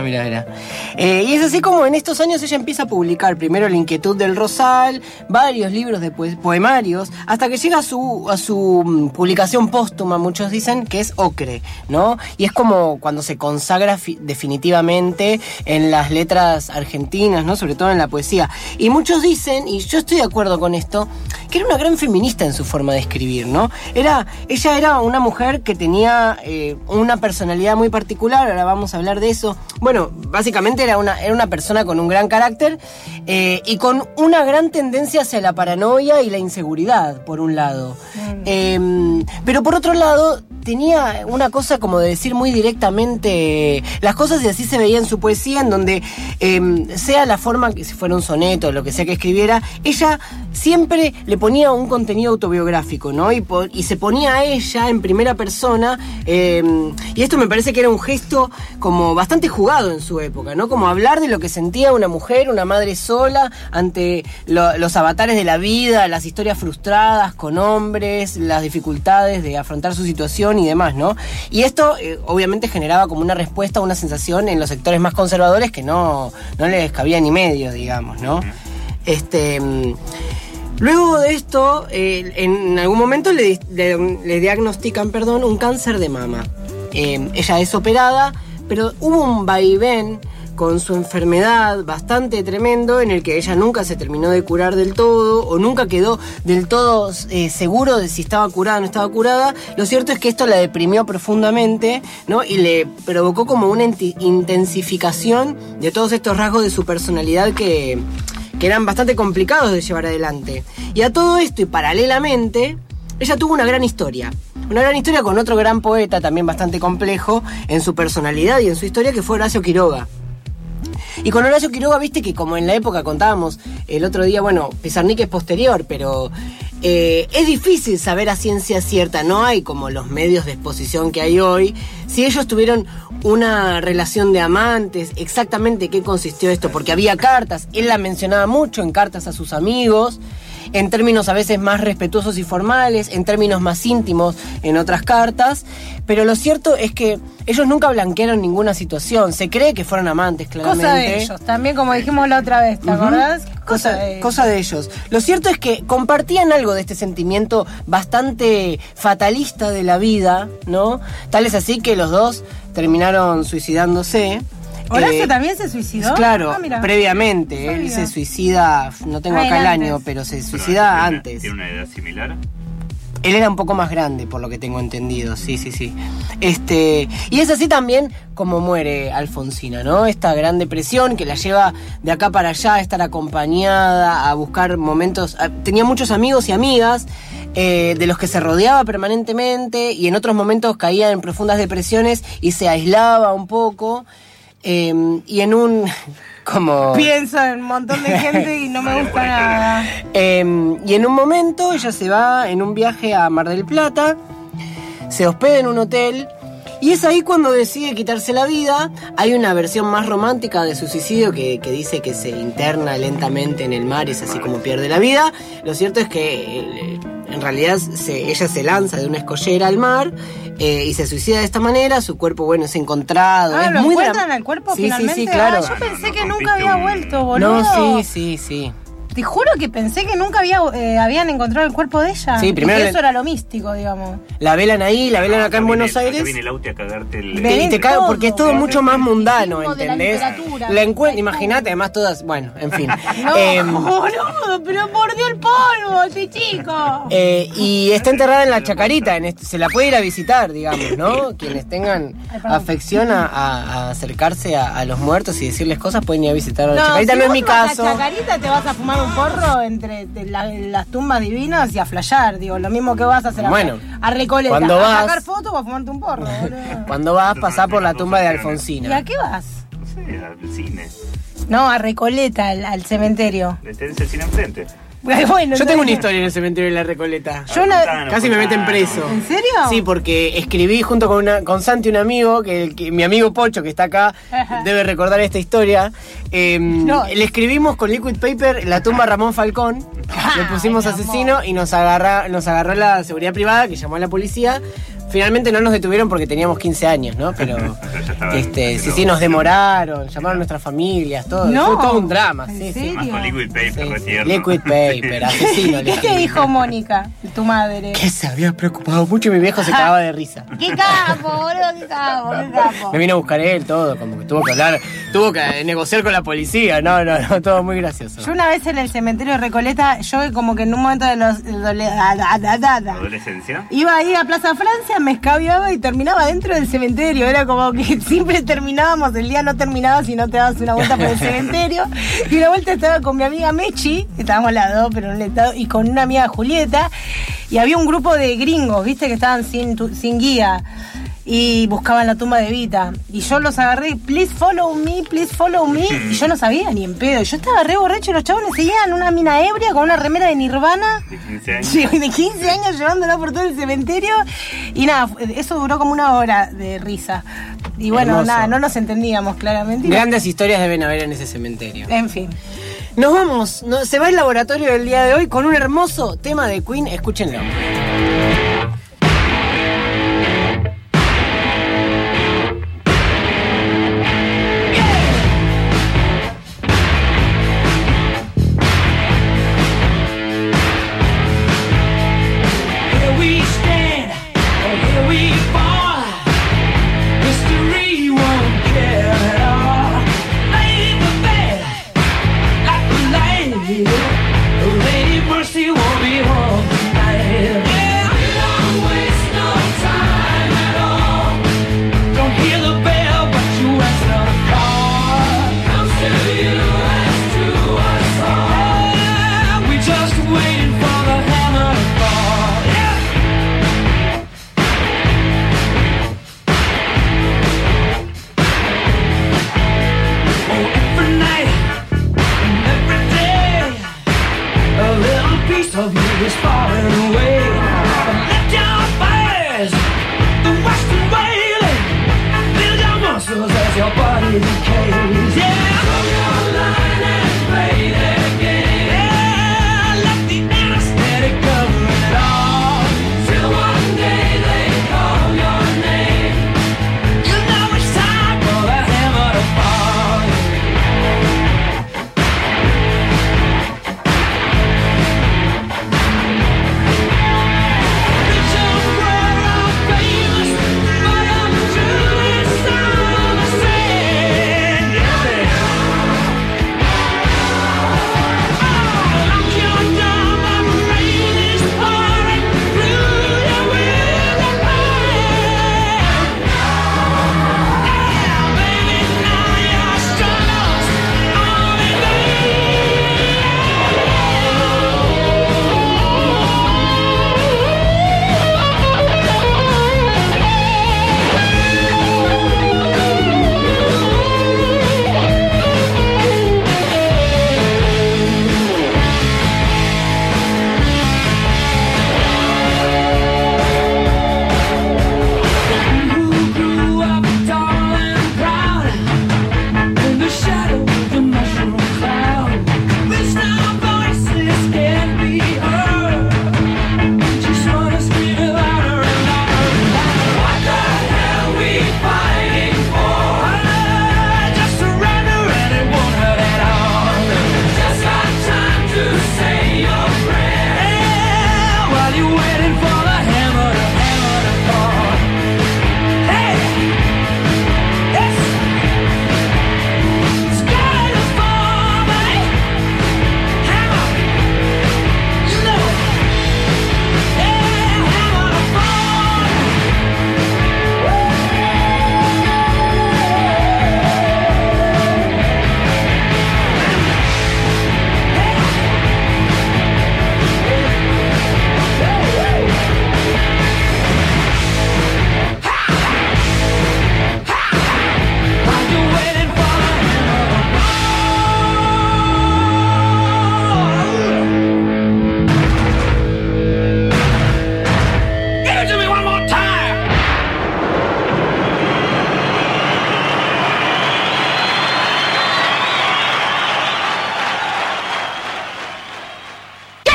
Y es así como en estos años ella empieza a publicar primero La Inquietud del Rosal, varios libros de poemarios, hasta que llega a su publicación póstuma, muchos dicen, que es Ocre, ¿no? Y es como cuando se consagra definitivamente en las letras argentinas, ¿no? Sobre todo en la poesía. Y muchos dicen, y yo estoy de acuerdo con esto, que era una gran feminista en su forma de escribir, ¿no? Ella era una mujer que tenía una personalidad muy particular, ahora vamos a hablar de eso. Bueno, básicamente era una persona con un gran carácter y con una gran tendencia hacia la paranoia y la inseguridad, por un lado. Pero por otro lado, tenía una cosa como de decir muy directamente las cosas, y así se veía en su poesía, en donde sea la forma, que si fuera un soneto o lo que sea que escribiera, ella siempre le ponía un contenido autobiográfico, ¿no? Y se ponía a ella en primera persona, y esto me parece que era un gesto como bastante jugado en su época, ¿no? Como hablar de lo que sentía una mujer, una madre sola, ante los avatares de la vida, las historias frustradas con hombres, las dificultades de afrontar su situación y demás, ¿no? Y esto obviamente generaba como una respuesta, una sensación en los sectores más conservadores que no les cabía ni medio, digamos, ¿no? Luego de esto, en algún momento le diagnostican, un cáncer de mama. Ella es operada, pero hubo un vaivén con su enfermedad bastante tremendo, en el que ella nunca se terminó de curar del todo, o nunca quedó del todo seguro de si estaba curada o no estaba curada. Lo cierto es que esto la deprimió profundamente, ¿no? Y le provocó como una intensificación de todos estos rasgos de su personalidad que eran bastante complicados de llevar adelante. Y a todo esto, y paralelamente, ella tuvo una gran historia con otro gran poeta, también bastante complejo en su personalidad y en su historia, que fue Horacio Quiroga. Y con Horacio Quiroga, viste que como en la época contábamos el otro día, bueno, Pizarnik es posterior, pero es difícil saber a ciencia cierta, no hay como los medios de exposición que hay hoy, si ellos tuvieron una relación de amantes, exactamente qué consistió esto, porque había cartas, él la mencionaba mucho en cartas a sus amigos, en términos a veces más respetuosos y formales, en términos más íntimos en otras cartas, pero lo cierto es que ellos nunca blanquearon ninguna situación, se cree que fueron amantes, claramente. Cosa de ellos, también como dijimos la otra vez, ¿te acordás? Cosa de ellos. Lo cierto es que compartían algo de este sentimiento bastante fatalista de la vida, ¿no? Tal es así que los dos terminaron suicidándose. ¿Horacio también se suicidó? Claro, previamente. Él se suicida, no tengo acá el año, pero se suicida antes. ¿Tiene una edad similar? Él era un poco más grande, por lo que tengo entendido, sí. Y es así también como muere Alfonsina, ¿no? Esta gran depresión que la lleva de acá para allá a estar acompañada, a buscar momentos. Tenía muchos amigos y amigas, de los que se rodeaba permanentemente, y en otros momentos caía en profundas depresiones y se aislaba un poco. Y en un... Pienso en un montón de gente y no me gusta nada. Y en un momento ella se va en un viaje a Mar del Plata, se hospeda en un hotel, y es ahí cuando decide quitarse la vida. Hay una versión más romántica de su suicidio que dice que se interna lentamente en el mar, es así como pierde la vida. Lo cierto es que en realidad ella se lanza de una escollera al mar y se suicida de esta manera. Su cuerpo, es encontrado. ¿Lo encuentran al cuerpo finalmente? Sí, claro. Yo pensé que nunca había vuelto, boludo. No, sí. Te juro que pensé que nunca habían encontrado el cuerpo de ella. Sí, primero y que eso era lo místico, digamos. La velan ahí, la velan acá en Buenos Aires. Viene el auto a cagarte el... Y te cago porque es todo mucho más mundano, ¿entendés? La imagínate, además todas, bueno, en fin. No, boludo, pero mordió el polvo ese chico. Y está enterrada en la Chacarita, se la puede ir a visitar, digamos, ¿no? Quienes tengan afección a acercarse a los muertos y decirles cosas pueden ir a visitar a la Chacarita, si no es mi caso. La Chacarita te vas a fumar un porro entre las tumbas divinas y a flashear, digo, lo mismo que vas a hacer a Recoleta, cuando a sacar fotos o a fumarte un porro, boludo. Cuando vas, pasar por la tumba de Alfonsina. ¿Y a qué vas? No sé, al cine. No, a Recoleta, al cementerio. Tenés el cine enfrente. Bueno, yo tengo una historia en el cementerio de la Recoleta. Casi me meten preso. ¿En serio? Sí, porque escribí junto con Santi, un amigo, que mi amigo Pocho, que está acá, debe recordar esta historia. Le escribimos con liquid paper la tumba a Ramón Falcón, le pusimos asesino y nos agarró la seguridad privada, que llamó a la policía. Finalmente no nos detuvieron porque teníamos 15 años, ¿no? Pero sí, nos demoraron, llamaron a nuestras familias, todo. No, fue todo un drama. ¿En sí, serio? Más con liquid paper, retierno. Liquid paper, asesino. ¿Qué te dijo Mónica, tu madre? Que se había preocupado mucho y mi viejo se cagaba de risa. ¡Qué capo, boludo! ¡Qué capo! Me vino a buscar él, todo, como que tuvo que negociar con la policía. No, todo muy gracioso. Yo una vez en el cementerio de Recoleta, yo como que en un momento de ¿adolescencia? iba a ir a Plaza Francia, me escabiaba y terminaba dentro del cementerio. Era como que siempre terminábamos, el día no terminaba si no te dabas una vuelta por el cementerio. Y una vuelta estaba con mi amiga Mechi, estábamos las dos, pero en un estado, y con una amiga Julieta, y había un grupo de gringos, viste, que estaban sin guía y buscaban la tumba de Evita, y yo los agarré, please follow me, y yo no sabía ni en pedo, yo estaba re borracho y los chavos seguían una mina ebria con una remera de Nirvana de 15 años, sí, de 15 años llevándola por todo el cementerio, y nada, eso duró como una hora de risa, y bueno, hermoso. Nada, no nos entendíamos claramente. Grandes historias deben haber en ese cementerio. En fin. Nos vamos, se va el laboratorio del día de hoy con un hermoso tema de Queen, escúchenlo. Lady Mercy won't be home tonight.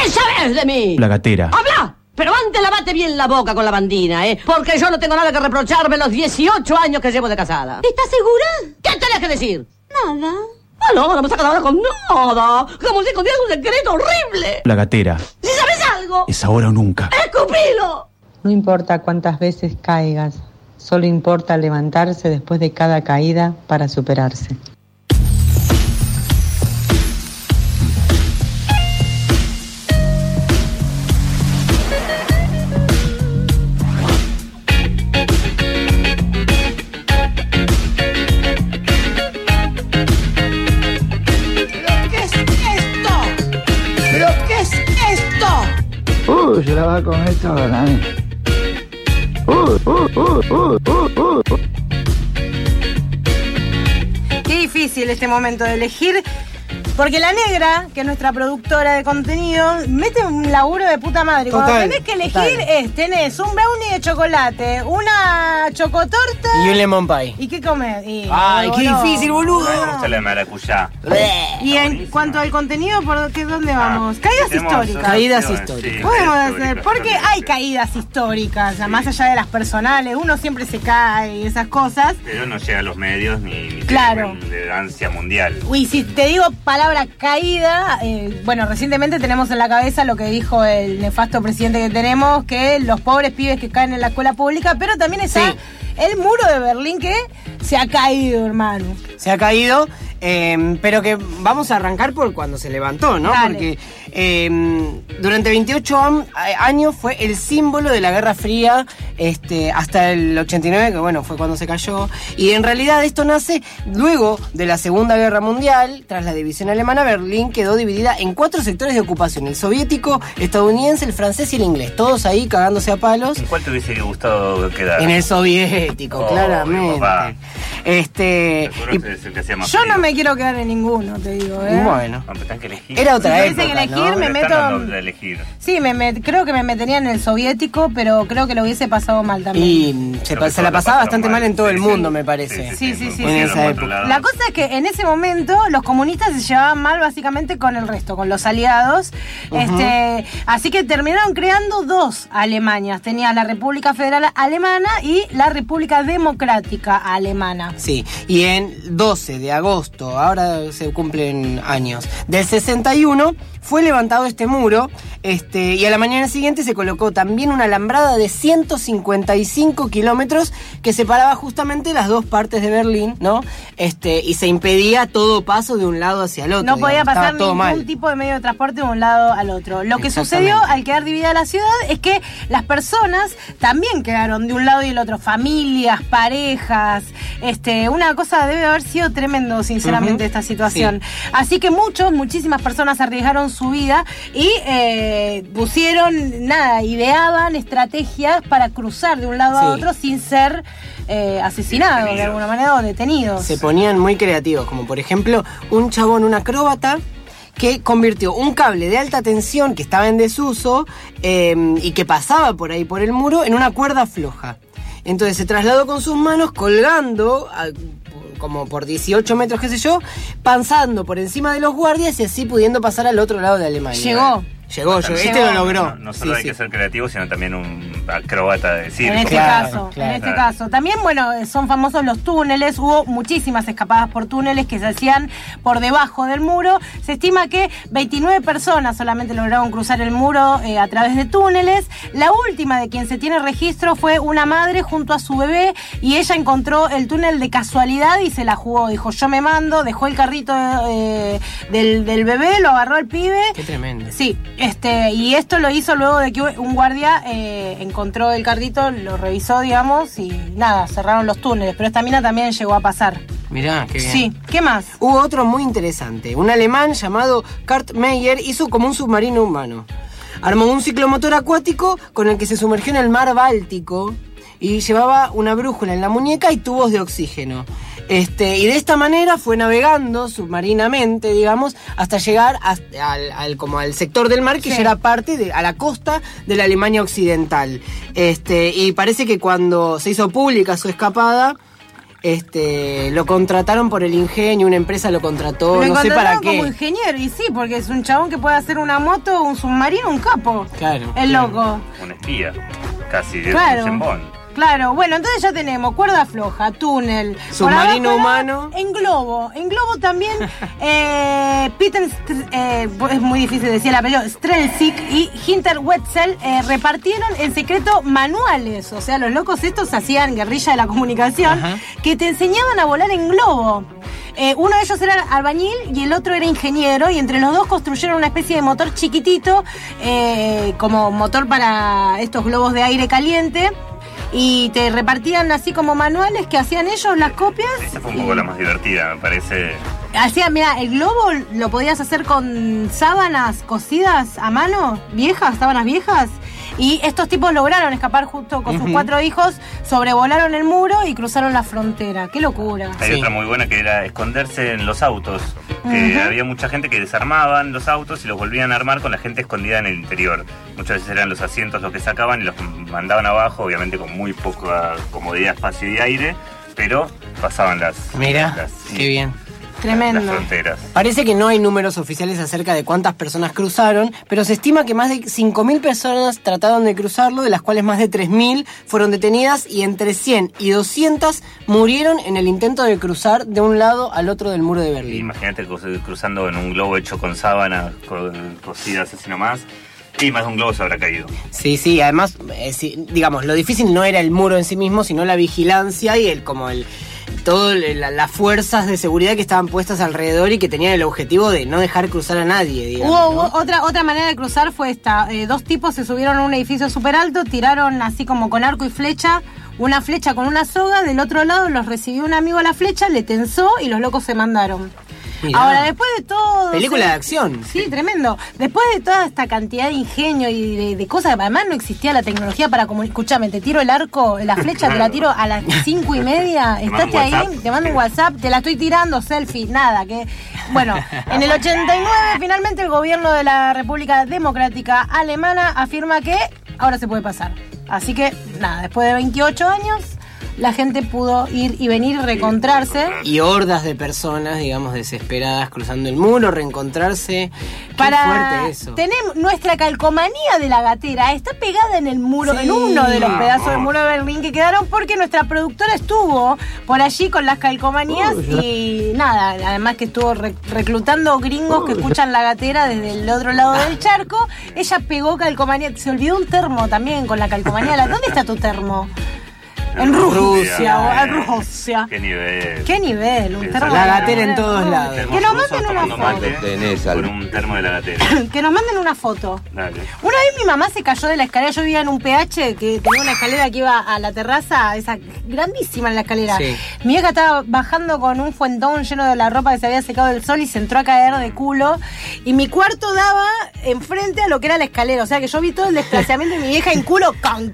sabés de mí? La gatera. ¡Habla! Pero antes lavate bien la boca con la bandina, porque yo no tengo nada que reprocharme los 18 años que llevo de casada. ¿Estás segura? ¿Qué tenés que decir? Nada. Ah, no me sacas nada con nada. Como si escondieras un secreto horrible. La gatera. Si sabes algo, Es ahora o nunca. ¡escupilo! No importa cuántas veces caigas, solo importa levantarse después de cada caída para superarse. Se la va con esto, Nani. Qué difícil este momento de elegir. Porque la negra, que es nuestra productora de contenido, mete un laburo de puta madre. Cuando Total, tenés que elegir, tenés un brownie de chocolate, una chocotorta Y un lemon pie. ¿Y qué comer? Ay, qué difícil, boludo. Me gusta la de maracuyá. Y en cuanto al contenido, ¿dónde vamos? Caídas tenemos históricas. Caídas opciones, históricas. sí, Podemos caídas hacer, históricas porque también. hay caídas históricas, más allá de las personales, uno siempre se cae y esas cosas. Pero no llega a los medios ni Claro. tiene relevancia mundial. Uy, si te digo palabra caída, bueno, recientemente tenemos en la cabeza lo que dijo el nefasto presidente que tenemos, que los pobres pibes que caen en la escuela pública, pero también está el muro de Berlín que se ha caído, hermano. Se ha caído, pero que vamos a arrancar por cuando se levantó, ¿no? Dale. Porque durante 28 años fue el símbolo de la Guerra Fría hasta el 89, que bueno, fue cuando se cayó. Y en realidad esto nace luego de la Segunda Guerra Mundial. Tras la división alemana, Berlín quedó dividida en 4 sectores de ocupación: el soviético, estadounidense, el francés y el inglés. Todos ahí cagándose a palos. ¿En cuál te hubiese gustado quedar? En el soviético, claramente. Papá. Y Es el que hacía más Yo no frío. me quiero quedar en ninguno, te digo, ¿eh? Bueno. No, pero están que elegir. Era otra Si época, tuviese que elegir, ¿no? me Ahora meto. están dando de elegir. Sí, creo que me metería en el soviético, pero creo que lo hubiese pasado mal también. Y se la pasaba bastante mal en todo el mundo, me parece. Sí. En esa época. La cosa es que en ese momento los comunistas se llevaban mal básicamente con el resto, con los aliados. Así que terminaron creando 2 Alemanias. Tenía la República Federal Alemana y la República Democrática Alemana. Sí, y en 12 de agosto, ahora se cumplen años, del 61, fue levantado este muro, y a la mañana siguiente se colocó también una alambrada de 155 kilómetros que separaba justamente las 2 partes de Berlín, ¿no? Y se impedía todo paso de un lado hacia el otro. No podía digamos, pasar estaba todo ningún mal. tipo de medio de transporte de un lado al otro. Lo que Exactamente. sucedió al quedar dividida la ciudad es que las personas también quedaron de un lado y del otro. Familias, parejas. Una cosa debe haber sido tremendo, sinceramente, esta situación. Sí. Así que muchísimas personas arriesgaron su vida y ideaban estrategias para cruzar de un lado a otro sin ser asesinados de alguna manera o detenidos. Se ponían muy creativos, como por ejemplo un acróbata que convirtió un cable de alta tensión que estaba en desuso y que pasaba por ahí por el muro en una cuerda floja. Entonces se trasladó con sus manos colgando como por 18 metros, qué sé yo, pasando por encima de los guardias y así pudiendo pasar al otro lado de Alemania. Llegó. Llegó, lo logró. No solo hay que ser creativo, sino también un acróbata de circo. En este caso. También, son famosos los túneles. Hubo muchísimas escapadas por túneles que se hacían por debajo del muro. Se estima que 29 personas solamente lograron cruzar el muro a través de túneles. La última de quien se tiene registro fue una madre junto a su bebé y ella encontró el túnel de casualidad y se la jugó. Dijo, yo me mando, dejó el carrito del bebé, lo agarró al pibe. Qué tremendo. Sí. Y esto lo hizo luego de que un guardia encontró el carrito, lo revisó, digamos, y nada, cerraron los túneles. Pero esta mina también llegó a pasar. Mirá, qué bien. Sí, ¿qué más? Hubo otro muy interesante. Un alemán llamado Kurt Meyer hizo como un submarino humano. Armó un ciclomotor acuático con el que se sumergió en el mar Báltico y llevaba una brújula en la muñeca y tubos de oxígeno. Y de esta manera fue navegando submarinamente, digamos, hasta llegar al sector del mar que ya era parte a la costa de la Alemania occidental. Y parece que cuando se hizo pública su escapada, lo contrataron por el ingenio, una empresa lo contrató, no sé para qué. Como ingeniero, y sí, porque es un chabón que puede hacer una moto, un submarino, un capo. Claro. El loco. Un espía, casi, de Claro. James Bond. Claro, bueno, entonces ya tenemos cuerda floja, túnel, submarino humano. En globo también, Peter, es muy difícil decir el apellido, Strelzik y Hinter Wetzel repartieron en secreto manuales, o sea, los locos estos hacían guerrilla de la comunicación, que te enseñaban a volar en globo. Uno de ellos era albañil y el otro era ingeniero, y entre los dos construyeron una especie de motor chiquitito, como motor para estos globos de aire caliente. Y te repartían así como manuales que hacían ellos, las copias. Esa fue un poco la más divertida, me parece. Hacían, mira, el globo lo podías hacer con sábanas cosidas a mano, sábanas viejas. Y estos tipos lograron escapar justo con sus 4 hijos, sobrevolaron el muro y cruzaron la frontera. ¡Qué locura! Hay otra muy buena que era esconderse en los autos. Que había mucha gente que desarmaban los autos y los volvían a armar con la gente escondida en el interior. Muchas veces eran los asientos los que sacaban y los mandaban abajo, obviamente con muy poca comodidad, espacio y aire, pero pasaban qué bien. Tremendo. Las fronteras. Parece que no hay números oficiales acerca de cuántas personas cruzaron, pero se estima que más de 5.000 personas trataron de cruzarlo, de las cuales más de 3.000 fueron detenidas y entre 100 y 200 murieron en el intento de cruzar de un lado al otro del muro de Berlín. Imagínate cruzando en un globo hecho con sábanas cosidas así nomás. Y más de un globo se habrá caído. Sí, además, digamos, lo difícil no era el muro en sí mismo, sino la vigilancia y todas las fuerzas de seguridad que estaban puestas alrededor y que tenían el objetivo de no dejar cruzar a nadie, digamos. ¿No? Otra manera de cruzar fue esta. 2 tipos se subieron a un edificio súper alto, tiraron así como con arco y flecha, una flecha con una soga, del otro lado los recibió un amigo a la flecha, le tensó y los locos se mandaron. Mirá. Ahora, después de todo... Película de acción. Sí, tremendo. Después de toda esta cantidad de ingenio y de cosas, además no existía la tecnología para escuchame, te tiro el arco, la flecha te la tiro a las 5:30, estate ahí, te mando un WhatsApp, te la estoy tirando, selfie, nada. Bueno, en el 89 finalmente el gobierno de la República Democrática Alemana afirma que ahora se puede pasar. Así que, nada, después de 28 años... la gente pudo ir y venir, reencontrarse. Y hordas de personas, digamos, desesperadas cruzando el muro, reencontrarse. Qué fuerte eso. Tenemos nuestra calcomanía de la gatera, está pegada en el muro, en uno de los pedazos del muro de Berlín que quedaron porque nuestra productora estuvo por allí con las calcomanías y nada, además que estuvo reclutando gringos que escuchan la gatera desde el otro lado del charco. Ella pegó calcomanía, se olvidó un termo también con la calcomanía. ¿Dónde está tu termo? En Rusia. Qué nivel. Qué nivel, un termo. La gatera en todos lados. Que nos manden una foto. Con un termo de la gatera. Que nos manden una foto. Dale. Una vez mi mamá se cayó de la escalera. Yo vivía en un PH que tenía una escalera que iba a la terraza, esa grandísima en la escalera. Sí. Mi hija estaba bajando con un fuentón lleno de la ropa que se había secado del sol y se entró a caer de culo. Y mi cuarto daba enfrente a lo que era la escalera. O sea que yo vi todo el desplazamiento de mi vieja en culo, can,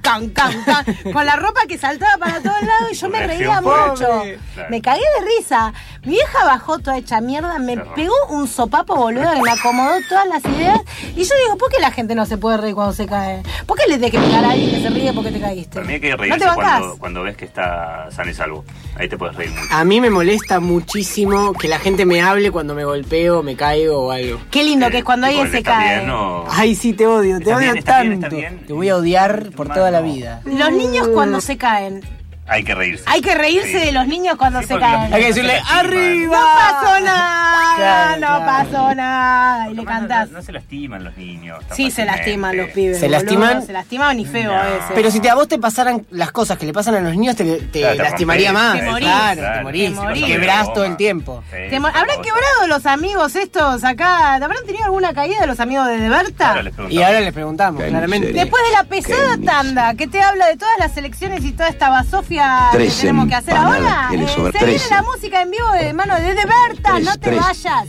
con la ropa que saltaba para todos lados y yo me reía mucho. Claro. Me cagué de risa. Mi vieja bajó toda hecha mierda, me pegó un sopapo boludo que me acomodó todas las ideas. Y yo digo, ¿por qué la gente no se puede reír cuando se cae? ¿Por qué le tenés que pegar a alguien que se ríe porque te caíste? Para mí hay que reírse cuando ves que está sano y salvo. Ahí te puedes reír mucho. A mí me molesta muchísimo que la gente me hable cuando me golpeo, me caigo o algo. Qué lindo que es cuando alguien se cae. Ay, sí, te odio tanto. Te voy a odiar por toda la vida. Los niños cuando se caen. Hay que reírse. Hay que reírse de los niños cuando se caen. Hay que decirle, ¡arriba! No pasó nada, no pasó nada. Y le cantás. No se lastiman los niños. Sí, se lastiman los pibes. ¿Se lastiman? Se lastiman y feo a veces. Pero si a vos te pasaran las cosas que le pasan a los niños, te lastimaría más. Te morís. Claro, te morís. Quebrás todo el tiempo. ¿Habrán quebrado los amigos estos acá? ¿Habrán tenido alguna caída los amigos de Berta? Y ahora les preguntamos, claramente. Después de la pesada tanda que te habla de todas las elecciones y toda esta basofia que tenemos que hacer ahora, se viene la música en vivo de mano de Berta, no te vayas.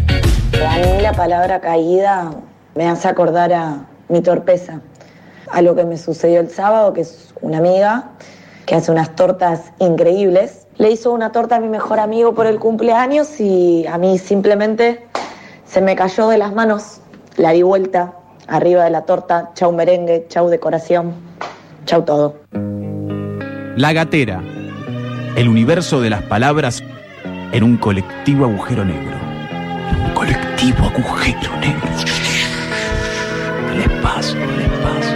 A mí la palabra caída me hace acordar a mi torpeza, a lo que me sucedió el sábado, que es una amiga que hace unas tortas increíbles. Le hizo una torta a mi mejor amigo por el cumpleaños y a mí simplemente se me cayó de las manos, la di vuelta arriba de la torta, chau merengue, chau decoración, chau todo. La Gatera, el universo de las palabras en un colectivo agujero negro. Un colectivo agujero negro. El espacio, el espacio.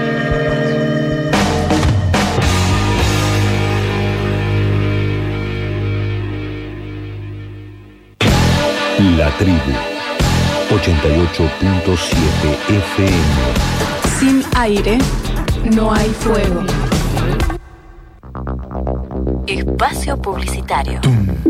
La Tribu 88.7 FM. Sin aire no hay fuego. Espacio publicitario.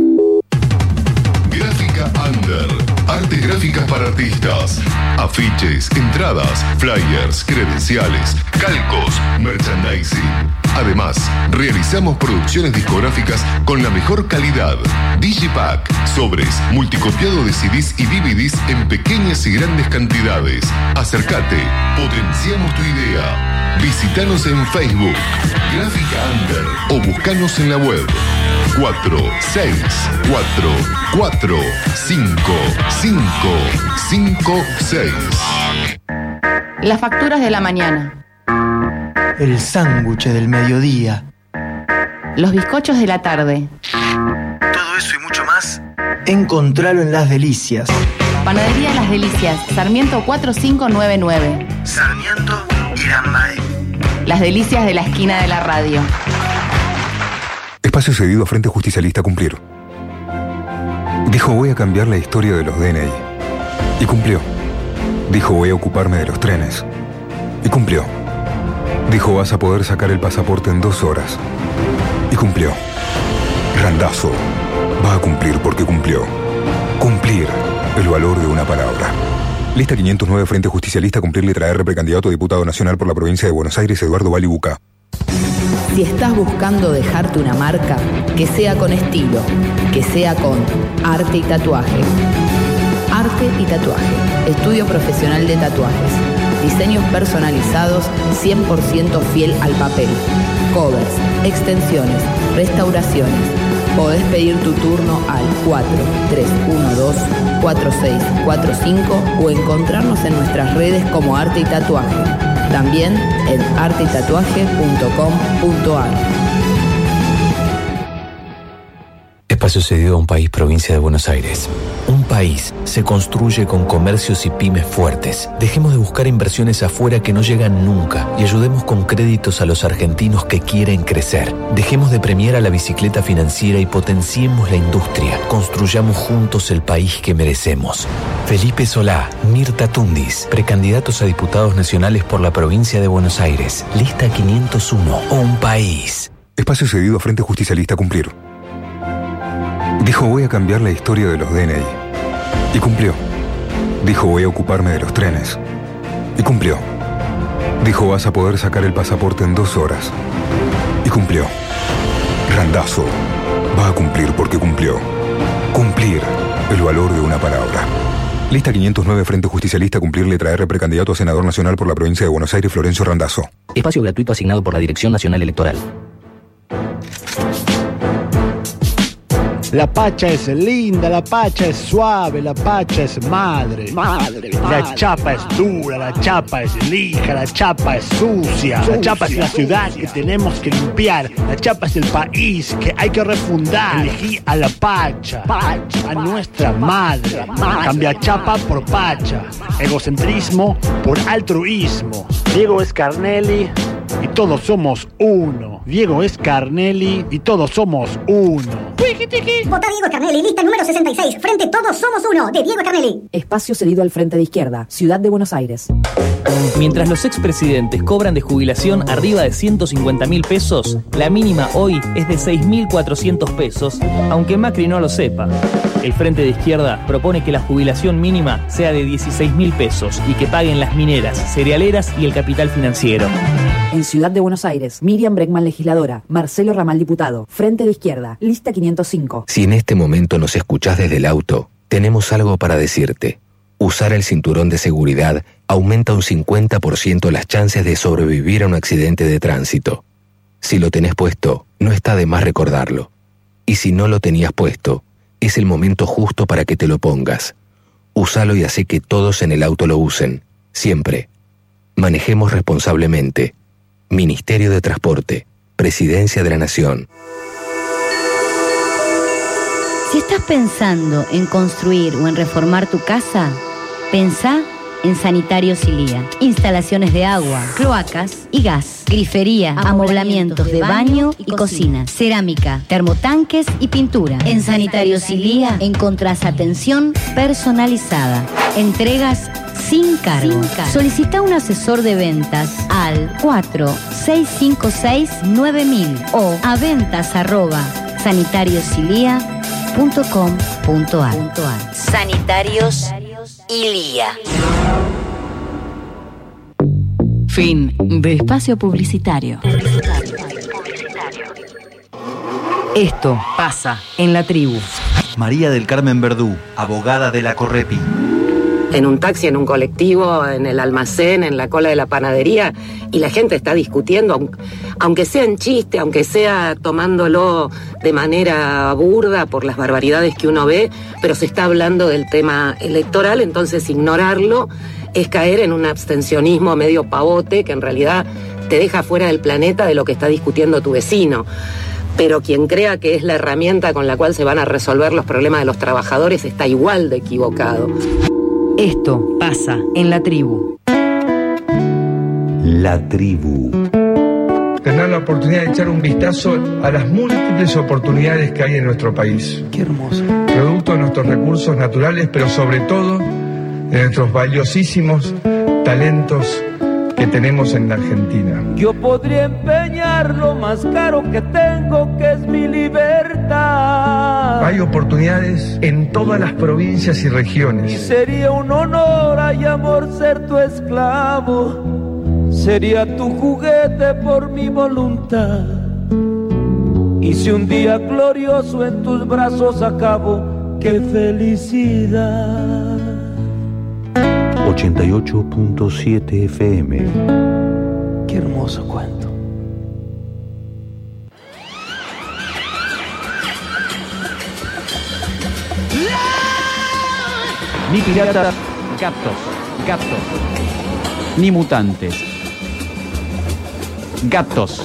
Gráfica Under. Artes gráficas para artistas. Afiches, entradas, flyers, credenciales, calcos, merchandising. Además, realizamos producciones discográficas con la mejor calidad. Digipack, sobres, multicopiado de CDs y DVDs en pequeñas y grandes cantidades. Acércate, potenciamos tu idea. Visítanos en Facebook, Gráfica Under, o buscanos en la web 4644455556. Las facturas de la mañana. El sándwich del mediodía. Los bizcochos de la tarde. Todo eso y mucho más, encontralo en Las Delicias. Panadería Las Delicias, Sarmiento 4599. Sarmiento y Lambae. Las Delicias de la esquina de la radio. Espacio cedido a Frente Justicialista Cumplir. Dijo, voy a cambiar la historia de los DNI. Y cumplió. Dijo, voy a ocuparme de los trenes. Y cumplió. Dijo, vas a poder sacar el pasaporte en 2 horas. Y cumplió. Randazzo va a cumplir porque cumplió. Cumplir, el valor de una palabra. Lista 509, Frente Justicialista, cumplir letra R, precandidato a diputado nacional por la provincia de Buenos Aires, Eduardo Bali Bucá. Si estás buscando dejarte una marca, que sea con estilo, que sea con arte y tatuaje. Arte y tatuaje, estudio profesional de tatuajes. Diseños personalizados 100% fiel al papel. Covers, extensiones, restauraciones. Podés pedir tu turno al 4312-4645 o encontrarnos en nuestras redes como Arte y Tatuaje. También en arteytatuaje.com.ar. Espacio cedido a un país, provincia de Buenos Aires. Un país se construye con comercios y pymes fuertes. Dejemos de buscar inversiones afuera que no llegan nunca y ayudemos con créditos a los argentinos que quieren crecer. Dejemos de premiar a la bicicleta financiera y potenciemos la industria. Construyamos juntos el país que merecemos. Felipe Solá, Mirta Tundis, precandidatos a diputados nacionales por la provincia de Buenos Aires. Lista 501, un país. Espacio cedido a Frente Justicialista Cumplir. Dijo, voy a cambiar la historia de los DNI. Y cumplió. Dijo, voy a ocuparme de los trenes. Y cumplió. Dijo, vas a poder sacar el pasaporte en 2 horas. Y cumplió. Randazzo va a cumplir porque cumplió. Cumplir, el valor de una palabra. Lista 509, Frente Justicialista, cumplir letra R, precandidato a senador nacional por la provincia de Buenos Aires, Florencio Randazzo. Espacio gratuito asignado por la Dirección Nacional Electoral. La pacha es linda, la pacha es suave, la pacha es madre. La chapa es dura, la chapa es lija, la chapa es sucia. La chapa es la ciudad que tenemos que limpiar. La chapa es el país que hay que refundar. Elegí a la pacha, a nuestra madre. Cambia chapa por pacha. Egocentrismo por altruismo. Diego Scarnelli y todos somos uno. Diego Scarnelli y todos somos uno. Vota Diego Scarnelli, lista número 66. Frente Todos Somos Uno, de Diego Scarnelli. Espacio cedido al Frente de Izquierda, Ciudad de Buenos Aires. Mientras los expresidentes cobran de jubilación arriba de 150.000 pesos, la mínima hoy es de 6.400 pesos, aunque Macri no lo sepa. El Frente de Izquierda propone que la jubilación mínima sea de 16.000 pesos y que paguen las mineras, cerealeras y el capital financiero. En Ciudad de Buenos Aires, Miriam Bregman, legisladora. Marcelo Ramal, diputado. Frente de Izquierda, lista 505. Si en este momento nos escuchás desde el auto, tenemos algo para decirte. Usar el cinturón de seguridad aumenta un 50% las chances de sobrevivir a un accidente de tránsito. Si lo tenés puesto, no está de más recordarlo. Y si no lo tenías puesto, es el momento justo para que te lo pongas. Úsalo y hace que todos en el auto lo usen. Siempre. Manejemos responsablemente. Ministerio de Transporte. Presidencia de la Nación. estás pensando en construir o en reformar tu casa, pensá en Sanitarios Ilía. Instalaciones de agua, cloacas y gas, grifería, amoblamientos de baño y cocina, cerámica, termotanques y pintura. En Sanitarios Ilía encontrás atención personalizada, entregas sin cargo. Solicita un asesor de ventas al 4656-9000 o a ventas@sanitariosilia.com.ar. Sanitarios Ilía. Fin de espacio publicitario. Esto pasa en la tribu. María del Carmen Verdú, abogada de la Correpi. En un taxi, en un colectivo, en el almacén, en la cola de la panadería, y la gente está discutiendo, aunque sea en chiste, aunque sea tomándolo de manera burda por las barbaridades que uno ve, pero se está hablando del tema electoral, entonces ignorarlo es caer en un abstencionismo medio pavote que en realidad te deja fuera del planeta de lo que está discutiendo tu vecino. Pero quien crea que es la herramienta con la cual se van a resolver los problemas de los trabajadores está igual de equivocado. Esto pasa en la tribu. La tribu. Tener la oportunidad de echar un vistazo a las múltiples oportunidades que hay en nuestro país. Qué hermoso. Producto de nuestros recursos naturales, pero sobre todo de nuestros valiosísimos talentos que tenemos en la Argentina. Yo podría empeñar lo más caro que tengo, que es mi libertad. Hay oportunidades en todas las provincias y regiones. Y sería un honor y amor ser tu esclavo. Sería tu juguete por mi voluntad. Y si un día glorioso en tus brazos acabo, qué felicidad. 88.7 FM. Qué hermoso cuento. Ni piratas, gatos. Ni mutantes. Gatos.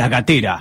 La Gatera.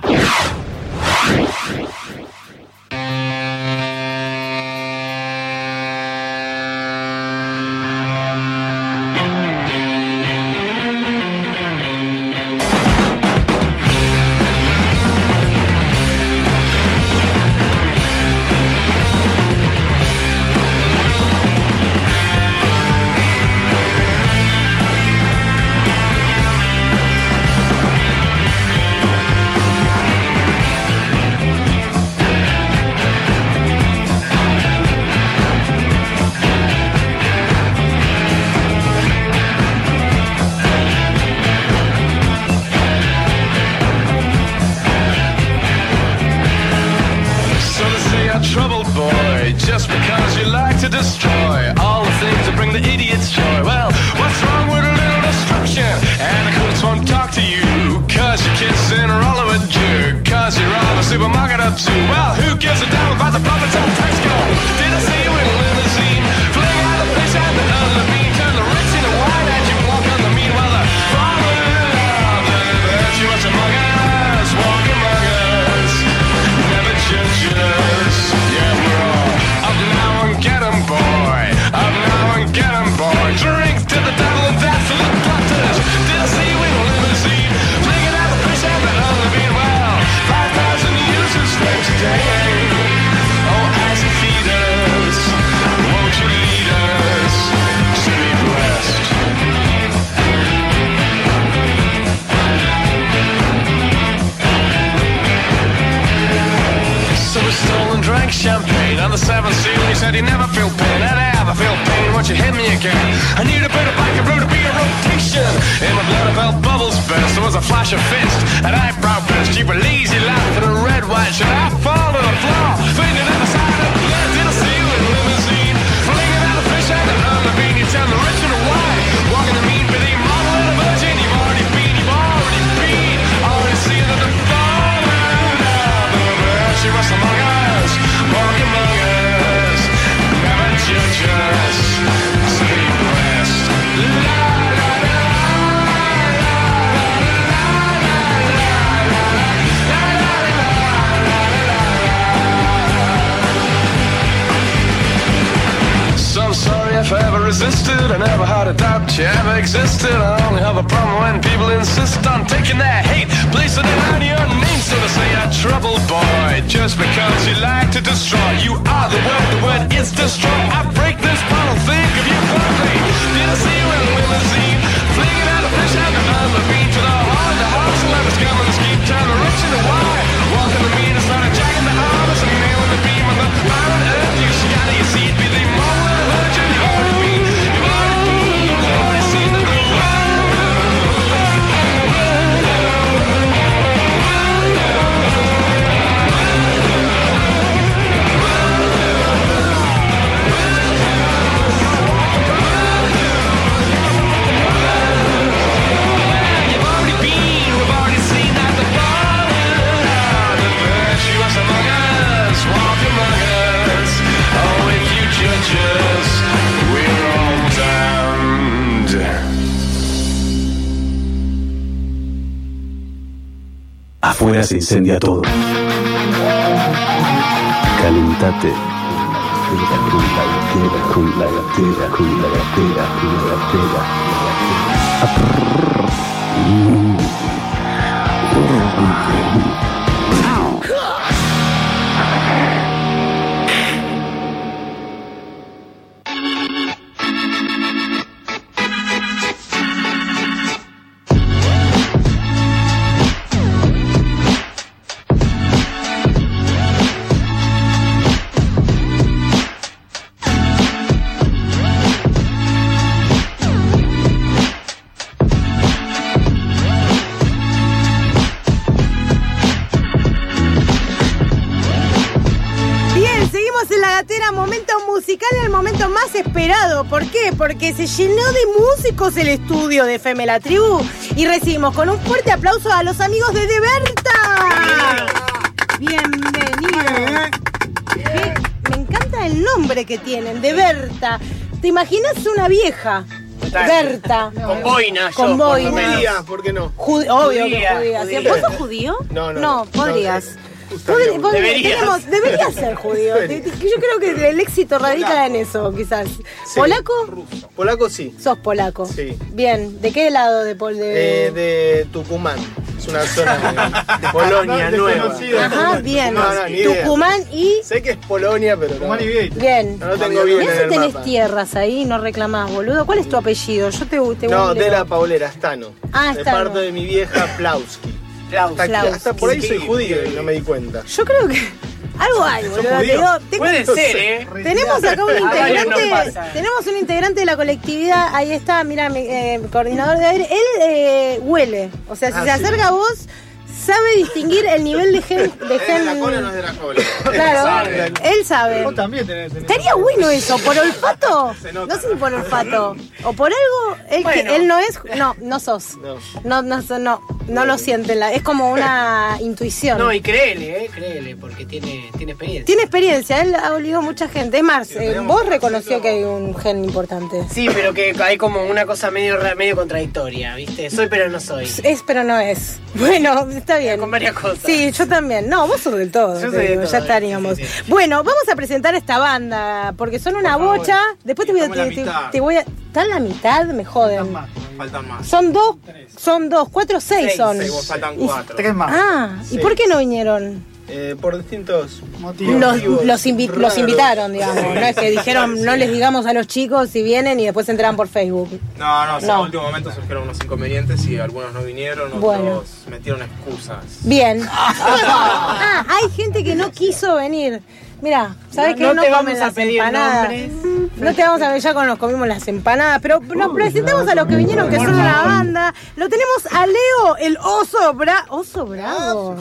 Afuera se incendia todo. Calentate. Con la gatera. El momento más esperado. ¿Por qué? Porque se llenó de músicos el estudio de FM La Tribu y recibimos con un fuerte aplauso a los amigos de Deberta. Bienvenidos. Me encanta el nombre que tienen, Deberta. ¿Te imaginas una vieja Berta. Con boina, Con boina. Judía, ¿por qué no? Obvio que judía. ¿Vos sos judío? No, podrías. Deberías. Deberías ser judío. Yo creo que el éxito radica en eso, quizás. Sí. ¿Polaco? Polaco sí. Sos polaco. Sí. Bien. ¿De qué lado de Tucumán. Es una zona de Polonia nueva. Ajá, bien. No, ni idea. Tucumán y... Sé que es Polonia, pero no. Bien. No lo tengo bien en Mirá si el tenés mapa. tierras ahí, no reclamás, boludo. ¿Cuál es tu apellido? Yo te No, googleo. de la Paulera, Stano. Ah, de Stano. parte de mi vieja Plauski. Hasta por ahí soy judío y no me di cuenta. Yo creo que algo hay, boludo. Puede ser, Tenemos acá un A varios nos integrante. pasa. Tenemos un integrante de la colectividad. Ahí está, mira, mi coordinador de aire. Él huele. O sea, si se acerca a vos, sabe distinguir el nivel de gen. ¿Es de la cola o no es de la cola? Claro, él sabe. Vos también tenés. Estaría bueno eso, por olfato. No sé si por olfato. O por algo, él no es. No sos. No lo siente. Es como una intuición. No, y Créele, porque tiene experiencia. Tiene experiencia, él ha olido mucha gente. Es más, vos reconoció que hay un gen importante. Sí, pero que hay como una cosa medio contradictoria, ¿viste? Soy pero no soy. Es pero no es. Bueno, está bien. Con varias cosas. Sí, yo también. No, vos sos del todo. Yo soy del todo, ya estaríamos. sí. Bueno, vamos a presentar esta banda, porque son una bocha. Después te voy a... ¿Están la mitad? Me joden. Faltan más. Son dos, 4 o 6 son. Faltan 4. ¿Y por qué no vinieron? Por distintos motivos. Los invitaron, digamos. No es que dijeron, no les digamos a los chicos si vienen y después se enteran por Facebook. No, en último momento surgieron unos inconvenientes y algunos no vinieron, otros metieron excusas. Bien. Hay gente que no quiso venir. Mira, ¿sabes qué? No te comen vamos a las pedir empanadas. nombres. No te vamos a ver, ya nos comimos las empanadas, pero nos presentamos a los que vinieron, que son una banda. Lo tenemos a Leo, el oso bravo. ¿Oso bravo?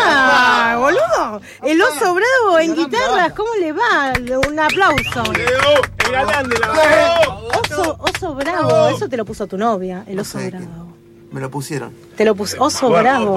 Boludo. El oso bravo en guitarras, ¿cómo le va? Un aplauso. Leo, el galán de la banda. Oso bravo, eso te lo puso tu novia, el oso bravo. Me lo pusieron. Te lo puso oso bravo.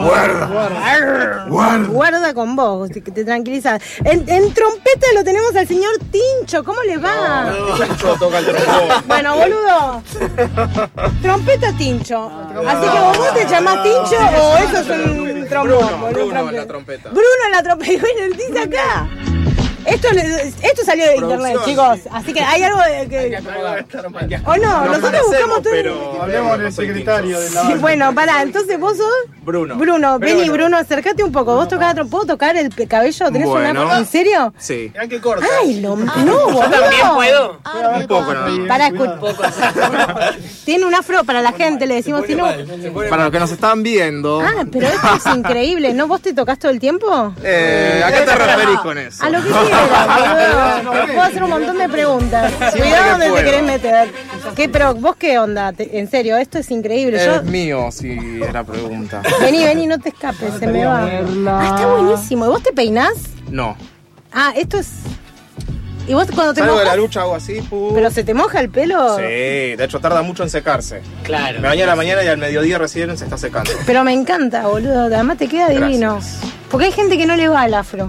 Guarda con vos, te tranquilizas. En trompeta lo tenemos al señor Tincho. ¿Cómo le va? Tincho toca el trombón. Bueno, boludo. Trompeta Tincho. Así que vos te llamás Tincho o eso es un trombón. Bruno en la trompeta. Bruno en la trompeta. Y bueno, dice acá. Esto salió de internet, chicos. Así que hay algo de que... O no, nosotros buscamos todo. Pero hablemos del secretario de la Sí, bueno, pará, entonces vos sos... Bruno. Vení, Bruno, acércate un poco. ¿Vos ¿puedo tocar el cabello? ¿Tenés una... ¿En serio? Sí. Mirá que corta. Ay, no, boludo. ¿Yo también puedo? Un poco, ¿no? Pará, tiene un afro para la gente, le decimos. Para los que nos están viendo. Pero esto es increíble. ¿No vos te tocás todo el tiempo? ¿A qué te referís con eso? A lo que quieras, boludo. Puedo hacer un montón de preguntas. Cuidado donde te querés meter. Pero vos qué onda, en serio, esto es increíble. Es mío, si es la pregunta. Vení, no te escapes, se me va. Está buenísimo. ¿Y vos te peinás? No. Esto es... ¿Y vos cuando te Salgo mojas? de la lucha hago así, ¿Pero se te moja el pelo? Sí, de hecho tarda mucho en secarse. Claro. Me bañé a la mañana y al mediodía recién se está secando. Pero me encanta, boludo. Además te queda divino. Porque hay gente que no le va al afro.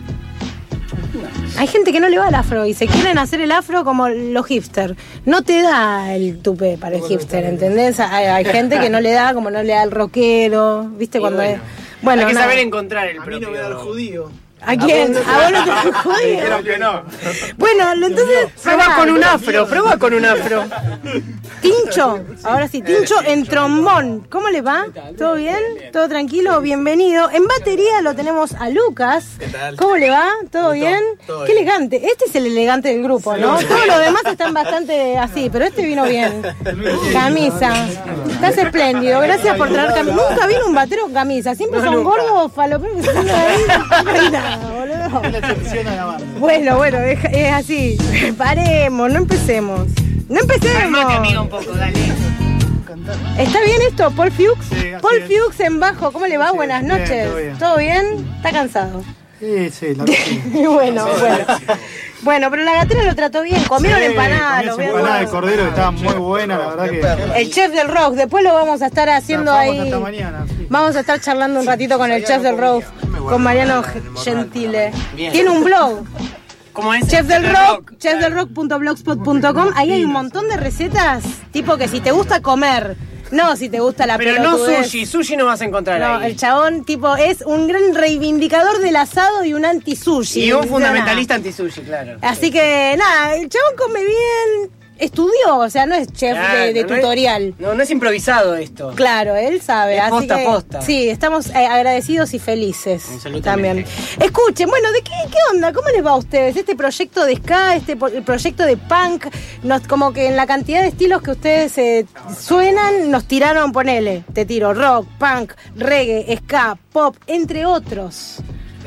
Hay gente que no le va al afro y se quieren hacer el afro como los hipster. No te da el tupé para el hipster, ¿entendés? Hay gente que no le da, como no le da el rockero, ¿viste? Cuando hay que saber encontrar el propio. A mí no me da el judío. ¿A quién? ¿A vos no te lo judío? Dijeron que no. Bueno, entonces... Prueba con un afro. Tincho, ahora sí, Tincho en trombón. ¿Cómo le va? ¿Todo bien? ¿Todo tranquilo? Bienvenido. En batería lo tenemos a Lucas. ¿Qué tal? ¿Cómo le va? ¿Todo bien? Todo Qué bien. elegante. Este es el elegante del grupo, ¿no? Todos los demás están bastante así, pero este vino bien. Camisa. Estás espléndido. Gracias por traer camisa. Nunca vino un batero con camisa. Siempre son gordos, faloperos que se ponen ahí. No hay nada, boludo. Bueno, es así. Paremos, no empecemos. Calmate, amiga, un poco, dale. ¿Está bien esto, Paul Fuchs? Sí, Paul Fuchs en bajo, ¿cómo le va? Buenas Bien, noches. todo bien. ¿Todo bien? ¿Está cansado? Sí, la verdad. Bueno. Bueno, pero la gatera lo trató bien. Comieron empanadas. Comí empanada de cordero que estaba muy buena, la verdad que... El chef del rock, después lo vamos a estar haciendo ahí. Hasta mañana. Sí. Vamos a estar charlando un ratito con el chef del rock, con Mariano Gentile. Bien. Tiene un blog. ¿Cómo es? Chef del Rock, chefdelrock.blogspot.com. Ahí hay un montón de recetas, tipo que si te gusta comer, no si te gusta la Pero no pelotudez. sushi no vas a encontrar No, ahí. el chabón tipo es un gran reivindicador del asado y un anti-sushi. Y un fundamentalista anti-sushi, claro. Así que nada, el chabón come bien, estudió, o sea, no es chef Claro, de no tutorial. No es improvisado esto. Claro, él sabe. Es así posta que, a posta. Sí, estamos agradecidos y felices también. Escuchen, bueno, ¿qué onda? ¿Cómo les va a ustedes? Este proyecto de ska, el proyecto de punk, como que en la cantidad de estilos que ustedes suenan, nos tiraron, ponele, te tiro rock, punk, reggae, ska, pop, entre otros.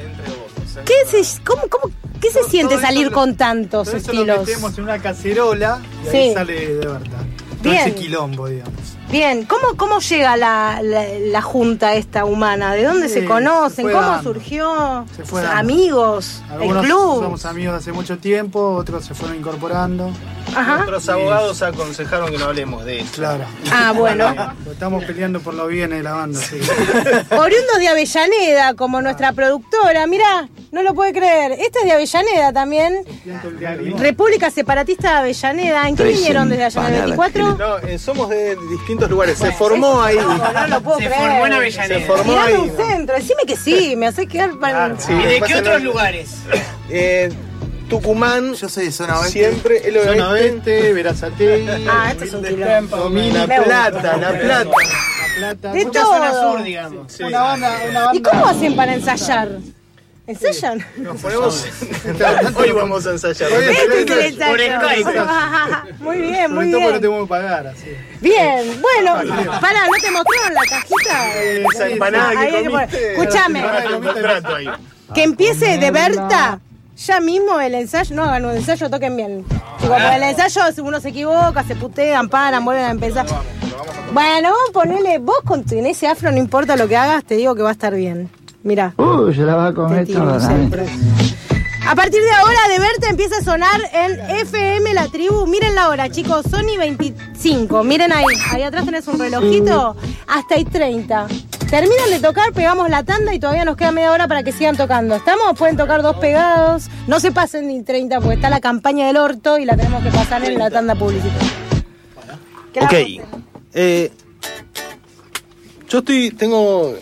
¿Qué se siente salir con tantos todo eso estilos? lo metemos en una cacerola y Sí. ahí sale de verdad. Todo Bien. ese quilombo, digamos. Bien, ¿cómo llega la junta esta humana? ¿De dónde se Sí, conocen? se fue ¿Cómo dando. surgió? Se fue dando. Amigos, Algunos el club. somos amigos de hace mucho tiempo, otros se fueron incorporando. Ajá. Nuestros abogados aconsejaron que no hablemos de eso. Claro. Ah, bueno. Estamos peleando por los bienes de la banda, sí. Oriundos de Avellaneda, como nuestra productora. Mirá, no lo puede creer. Esta es de Avellaneda también. República Separatista de Avellaneda. ¿En qué vinieron desde allá? ¿En el 24? No, somos de distintos lugares. Se formó ahí. No lo puedo Se creer. formó en Avellaneda. Se formó Mirame ahí. un centro, decime que sí, me hace quedar para... Sí, ¿Y de pasa qué otros nada. lugares? Tucumán. Yo soy de zona oeste. Siempre el Zona oeste. Oeste, Verazategui, Ah, este es un quilombo. La Plata, La Plata. De Mucha zona todo. sur, digamos. Sí. una banda. ¿Y cómo hacen para ensayar? ¿Ensayan? Nos ponemos. Hoy vamos a ensayar. Este es el ensayo. Por Skype. Muy bien, muy Sobre todo porque no bien. tengo que pagar, así. Bien, bueno, pará, ¿no te mostraron la cajita? Esa empanada Ahí que hay que poner. comiste. Escúchame, Hay un contrato ahí. que empiece de Berta. Ya mismo el ensayo, no hagan un ensayo, toquen bien. Digo, porque el ensayo uno se equivoca, se putean, paran, vuelven a empezar. Bueno, vos ponele, vos con ese afro, no importa lo que hagas, te digo que va a estar bien. Mirá. Se la va a comer Te tiro toda. siempre. A partir de ahora, de Berta empieza a sonar en FM La Tribu. Miren la hora, chicos, Sony 25. Miren ahí, ahí atrás tenés un relojito. Hasta ahí 30. Terminan de tocar, pegamos la tanda y todavía nos queda media hora para que sigan tocando. ¿Estamos? Pueden tocar dos pegados. No se pasen ni 30 porque está la campaña del orto y la tenemos que pasar en la tanda publicitaria. ¿Qué la Ok. hacen? Yo tengo.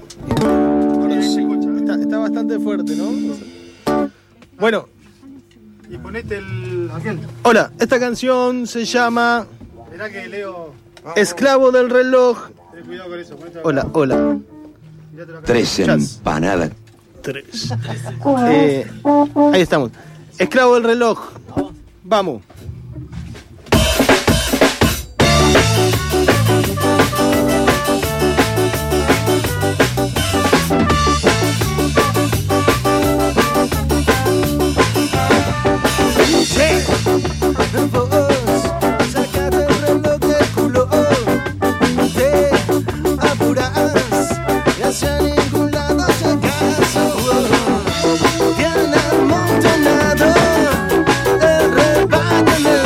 Está bastante fuerte, ¿no? Bueno, Y ponete aquel. hola, esta canción se llama Mirá que Leo. Esclavo del reloj. Ten cuidado con eso. ponete acá. Hola. Mirátelo acá. 3 empanadas. 3. Ahí estamos. Esclavo del reloj. Vamos. Sácate el reloj del culo, te apuras y hacia ningún lado si acaso te han amontonado el rebaño en el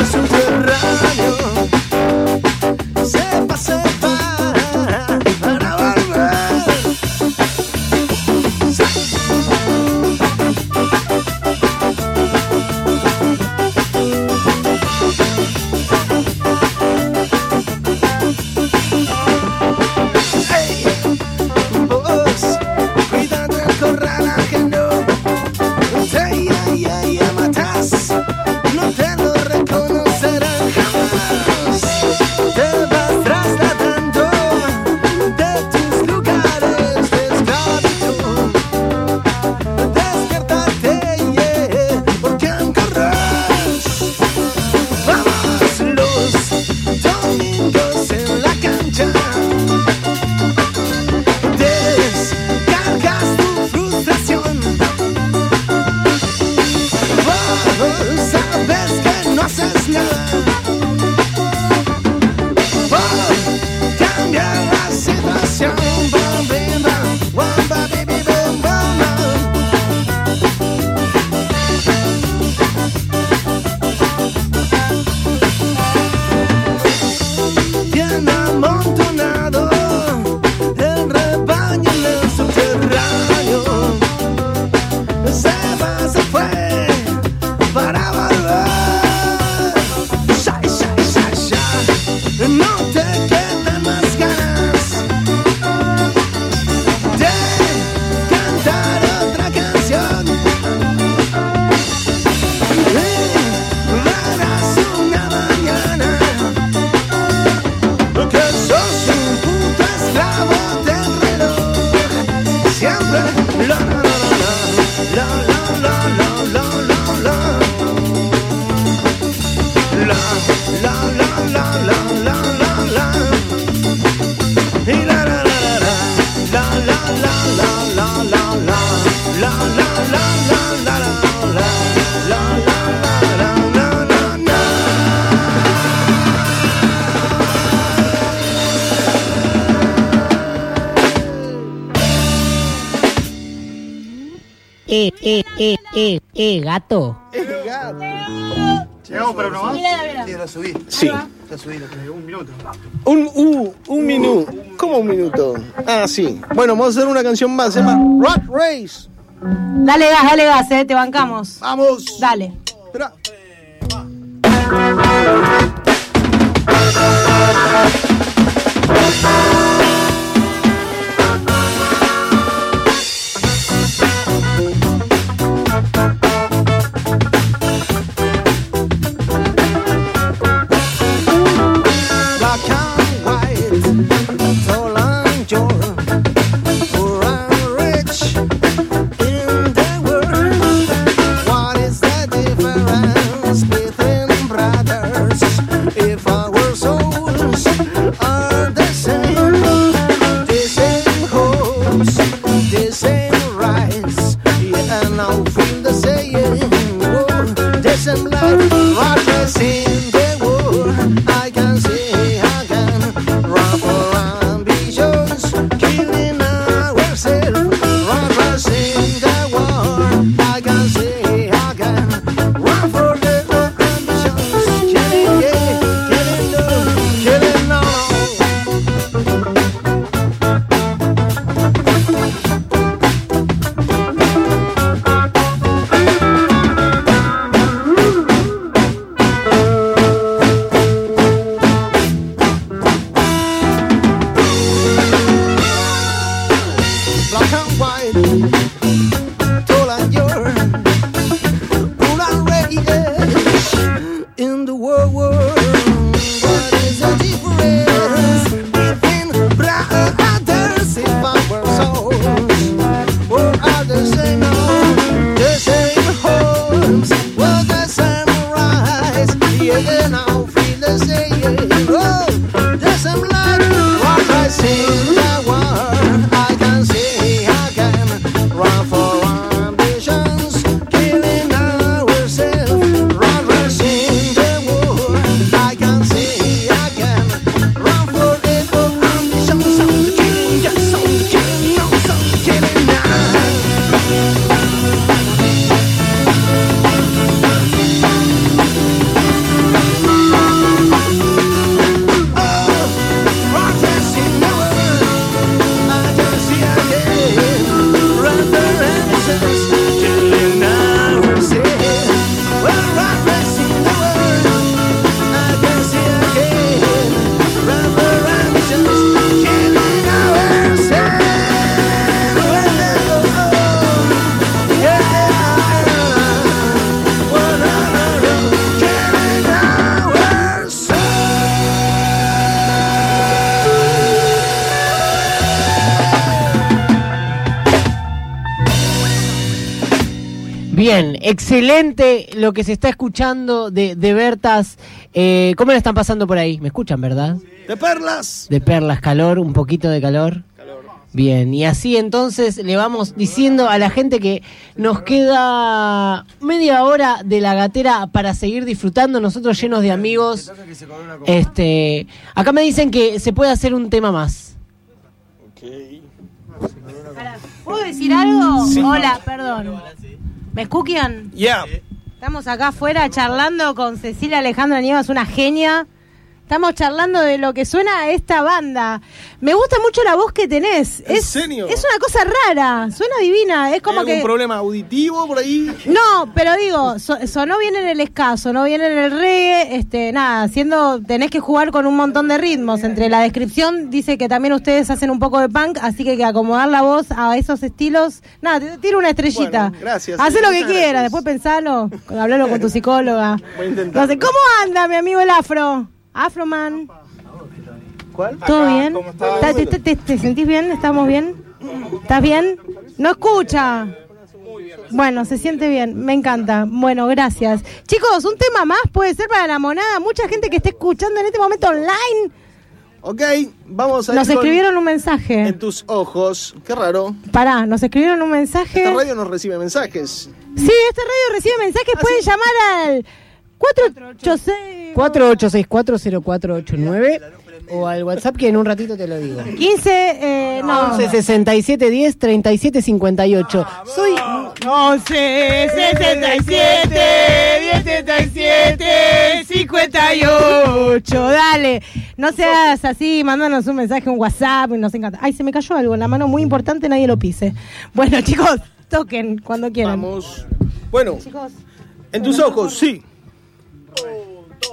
Gato. ¿Llegamos para uno más? Mira. Sí, lo subí. Sí. Lo subí, un minuto. Un minuto. ¿Cómo un minuto? Ah, sí. Bueno, vamos a hacer una canción más. Se llama Rock Race. Dale gas, te bancamos. Vamos. Dale. Espera. Bien, excelente lo que se está escuchando de Bertas. ¿Cómo la están pasando por ahí? ¿Me escuchan, verdad? De perlas. De perlas, calor, un poquito de calor. Bien, y así entonces le vamos diciendo a la gente que nos queda media hora de la gatera para seguir disfrutando, nosotros llenos de amigos. Acá me dicen que se puede hacer un tema más. ¿Puedo decir algo? Sí. Hola, perdón. ¿Me escuchan? Yeah. Estamos acá afuera charlando con Cecilia Alejandra Nievas, una genia. Estamos charlando de lo que suena esta banda. Me gusta mucho la voz que tenés. ¿En serio? Es una cosa rara, suena divina. Es como ¿Hay algún que problema auditivo por ahí? no, pero digo, sonó bien en el ska, sonó bien en el reggae, nada, tenés que jugar con un montón de ritmos. Entre la descripción dice que también ustedes hacen un poco de punk, así que acomodar la voz a esos estilos, nada, te tiro una estrellita. Bueno, gracias. Hacé lo que Muchas quieras, gracias. después pensalo, hablalo con tu psicóloga. Voy a intentar. No sé, ¿cómo anda mi amigo el Afro? Afroman. ¿Cuál? ¿Todo Acá, bien? ¿cómo estás? ¿Te sentís bien? ¿Estás bien? ¿Estás bien? No escucha. Bueno, se siente bien, me encanta. Bueno, gracias. Chicos, un tema más puede ser para la monada. Mucha gente que esté escuchando en este momento online. Ok, vamos a ir Nos escribieron un mensaje. En tus ojos, qué raro. Pará, nos escribieron un mensaje. Esta radio nos recibe mensajes. Sí, esta radio recibe mensajes. Pueden llamar al 48640489 o al WhatsApp que en un ratito te lo digo. 15, no. 11 67 10 37 58. Soy 11 67 10 37 58. Dale, no seas así, mándanos un mensaje, un WhatsApp, nos encanta. Ay, se me cayó algo en la mano muy importante, nadie lo pise. Bueno, chicos, toquen cuando quieran. Vamos. Bueno, chicos, en tus ojos, sí. 1, 2,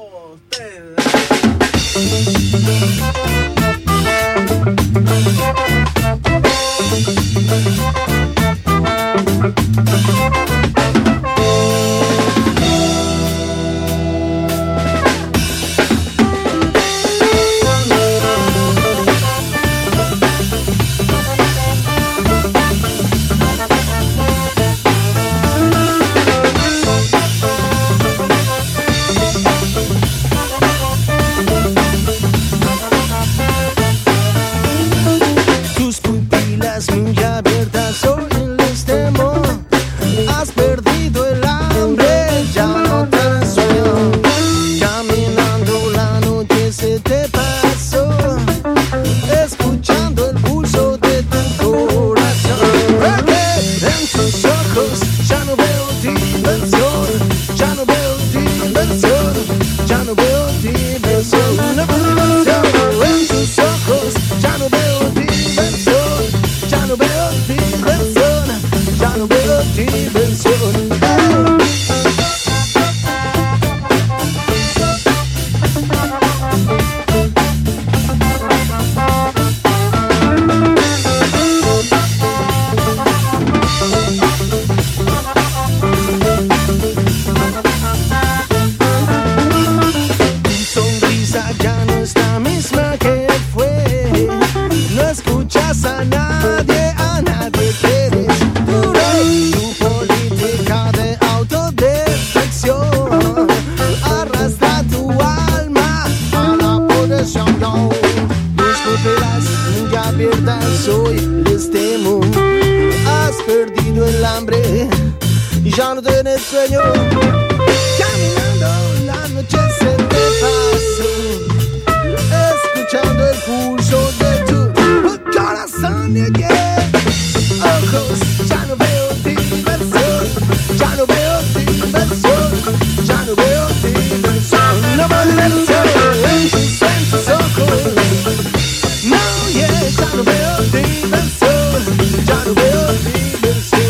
muy abiertas sobre el extremo. Has perdido el hambre, ya no te sueño. Caminando la noche se te pasó, escuchando el pulso de tu corazón. En tus ojos ya no veo diversión, ya no veo diversión, ya no veo diversión. En tus ojos ya no veo diversión, ya no veo diversión, ya no veo diversión. Tu sonrisa ya no es la misma que fue, no escuchas a nadie quieres. Tu política de autodestrucción arrastra tu alma a la posesión. Tus pupilas muy abiertas hoy les temo. Has perdido el hambre y ya no tienes sueño. Caminando la noche se te pasó, escuchando el pulso de tu corazón. Ojos, ya no veo diversión, ya no veo diversión, ya no veo diversión, no veo diversión en tus ojos. No, yeah, ya no veo diversión, ya no veo diversión.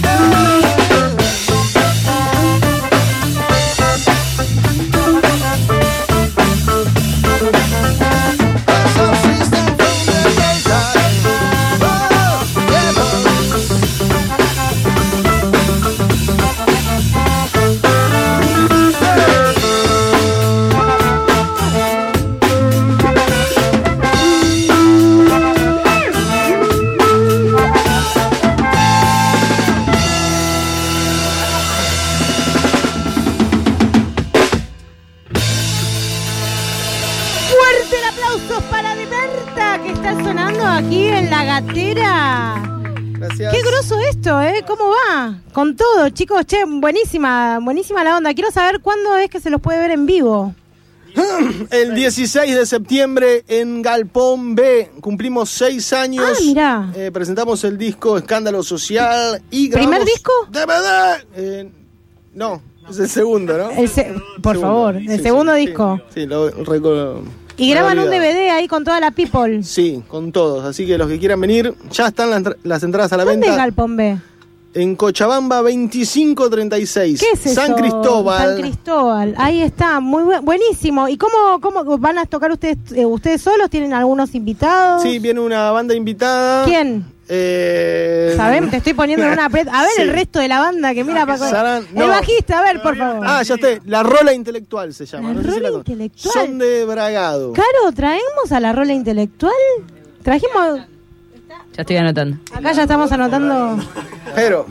Fuerte el aplauso para De Berta, que está sonando aquí en La Gatera. Gracias. Qué groso esto, ¿eh? ¿Cómo va? Con todo, chicos, che, buenísima, buenísima la onda. Quiero saber cuándo es que se los puede ver en vivo. El 16 de septiembre en Galpón B. Cumplimos 6 años. Ah, mirá. Presentamos el disco Escándalo Social y ¿Primer grabamos disco? DVD. No, es el segundo, ¿no? Por favor, el segundo disco. Sí, lo recuerdo. Y graban un DVD ahí con toda la people. Sí, con todos. Así que los que quieran venir, ya están las entradas a la ¿Dónde venta. es Galpón B? En Cochabamba 2536. ¿Qué es eso? San Cristóbal. San Cristóbal, ahí está, muy buenísimo. ¿Y cómo van a tocar ustedes solos? ¿Tienen algunos invitados? Sí, viene una banda invitada. ¿Quién? ¿Saben? Te estoy poniendo en una aprieto. A ver Sí. el resto de la banda que mira para Saran- El no. bajista, a ver, por favor. Ah, ya esté. La Rola Intelectual se llama. La No sé si Rola con- Intelectual. Son de Bragado. Caro, ¿traemos a la Rola Intelectual? Trajimos... Ya estoy anotando. Acá ya estamos anotando. Pero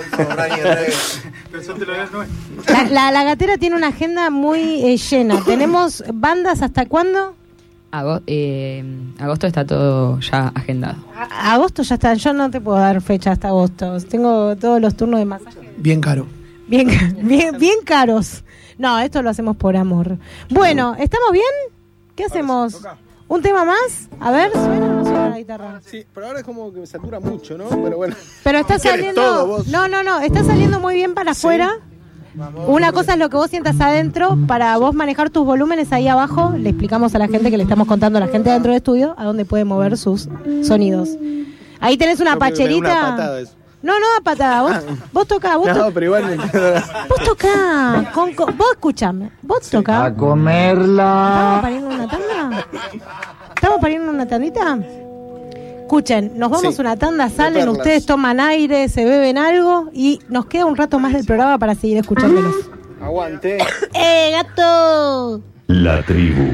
La gatera tiene una agenda muy llena. ¿Tenemos bandas hasta cuándo? Agosto está todo ya agendado. Agosto ya está. Yo no te puedo dar fecha hasta agosto. Tengo todos los turnos de masaje. bien caro. Bien caros. No, esto lo hacemos por amor. Bueno, ¿estamos bien? ¿Qué hacemos? ¿Un tema más? A ver, ¿suena o no suena la guitarra? Sí, pero ahora es como que me satura mucho, ¿no? Pero bueno. Pero está saliendo... Todo, vos. No, está saliendo muy bien para afuera. Una cosa es lo que vos sientas adentro. Para vos manejar tus volúmenes ahí abajo, le explicamos a la gente, que le estamos contando a la gente dentro del estudio, a dónde puede mover sus sonidos. Ahí tenés una pacherita. Una patada eso. No, patada. Vos tocá. No, pero igual. Vos tocá. Vos escuchame. Vos tocá. A comerla. ¿Estamos pariendo una tandita? Escuchen, nos vamos una tanda, salen, ustedes toman aire, se beben algo y nos queda un rato más del programa para seguir escuchándolos. Aguante. Gato! La tribu.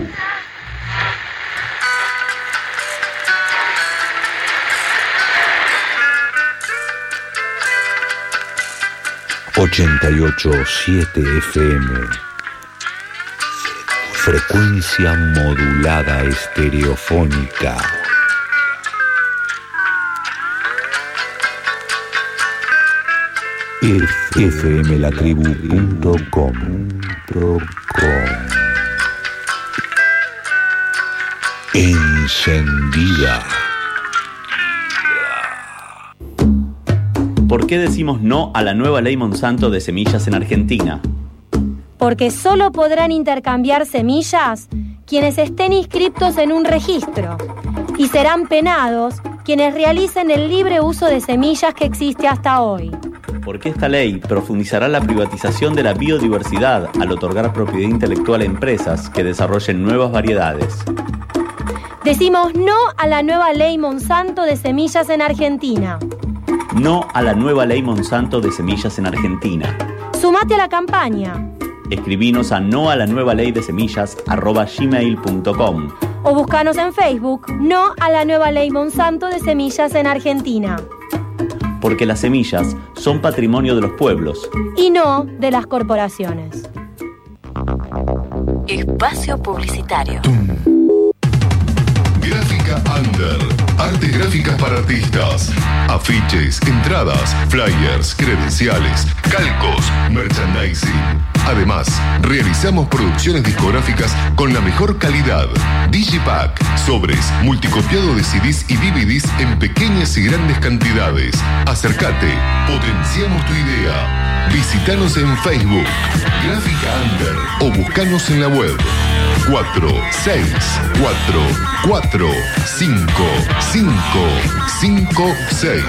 ...88.7 FM... frecuencia modulada estereofónica... fmlatribu.com. Encendida. ¿Por qué decimos no a la nueva ley Monsanto de semillas en Argentina? Porque solo podrán intercambiar semillas quienes estén inscriptos en un registro y serán penados quienes realicen el libre uso de semillas que existe hasta hoy. Porque esta ley profundizará la privatización de la biodiversidad al otorgar propiedad intelectual a empresas que desarrollen nuevas variedades. Decimos no a la nueva ley Monsanto de semillas en Argentina. No a la nueva ley Monsanto de semillas en Argentina. Sumate a la campaña. Escribinos a noalanuevaleydesemillas@gmail.com o buscanos en Facebook, no a la nueva ley Monsanto de semillas en Argentina. Porque las semillas son patrimonio de los pueblos y no de las corporaciones. Espacio publicitario. Gráfica Under. Artes gráficas para artistas. Afiches, entradas, flyers, credenciales, calcos, merchandising. Además, realizamos producciones discográficas con la mejor calidad. Digipack, sobres, multicopiado de CDs y DVDs en pequeñas y grandes cantidades. Acércate, potenciamos tu idea. Visítanos en Facebook, Gráfica Under, o buscanos en la web. 464455556.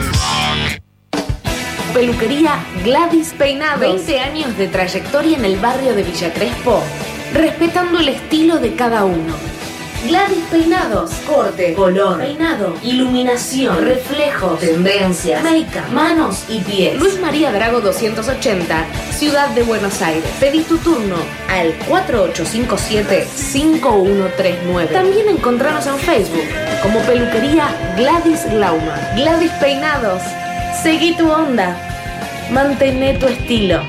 Peluquería Gladys Peinados. 20 años de trayectoria en el barrio de Villa Crespo, respetando el estilo de cada uno. Gladys Peinados, corte, color, peinado, iluminación, reflejos, tendencias, make-up, manos y pies. Luis María Drago 280, Ciudad de Buenos Aires. Pedí tu turno al 4857-5139. También encontranos en Facebook como Peluquería Gladys Glauma. Gladys Peinados, seguí tu onda, mantené tu estilo.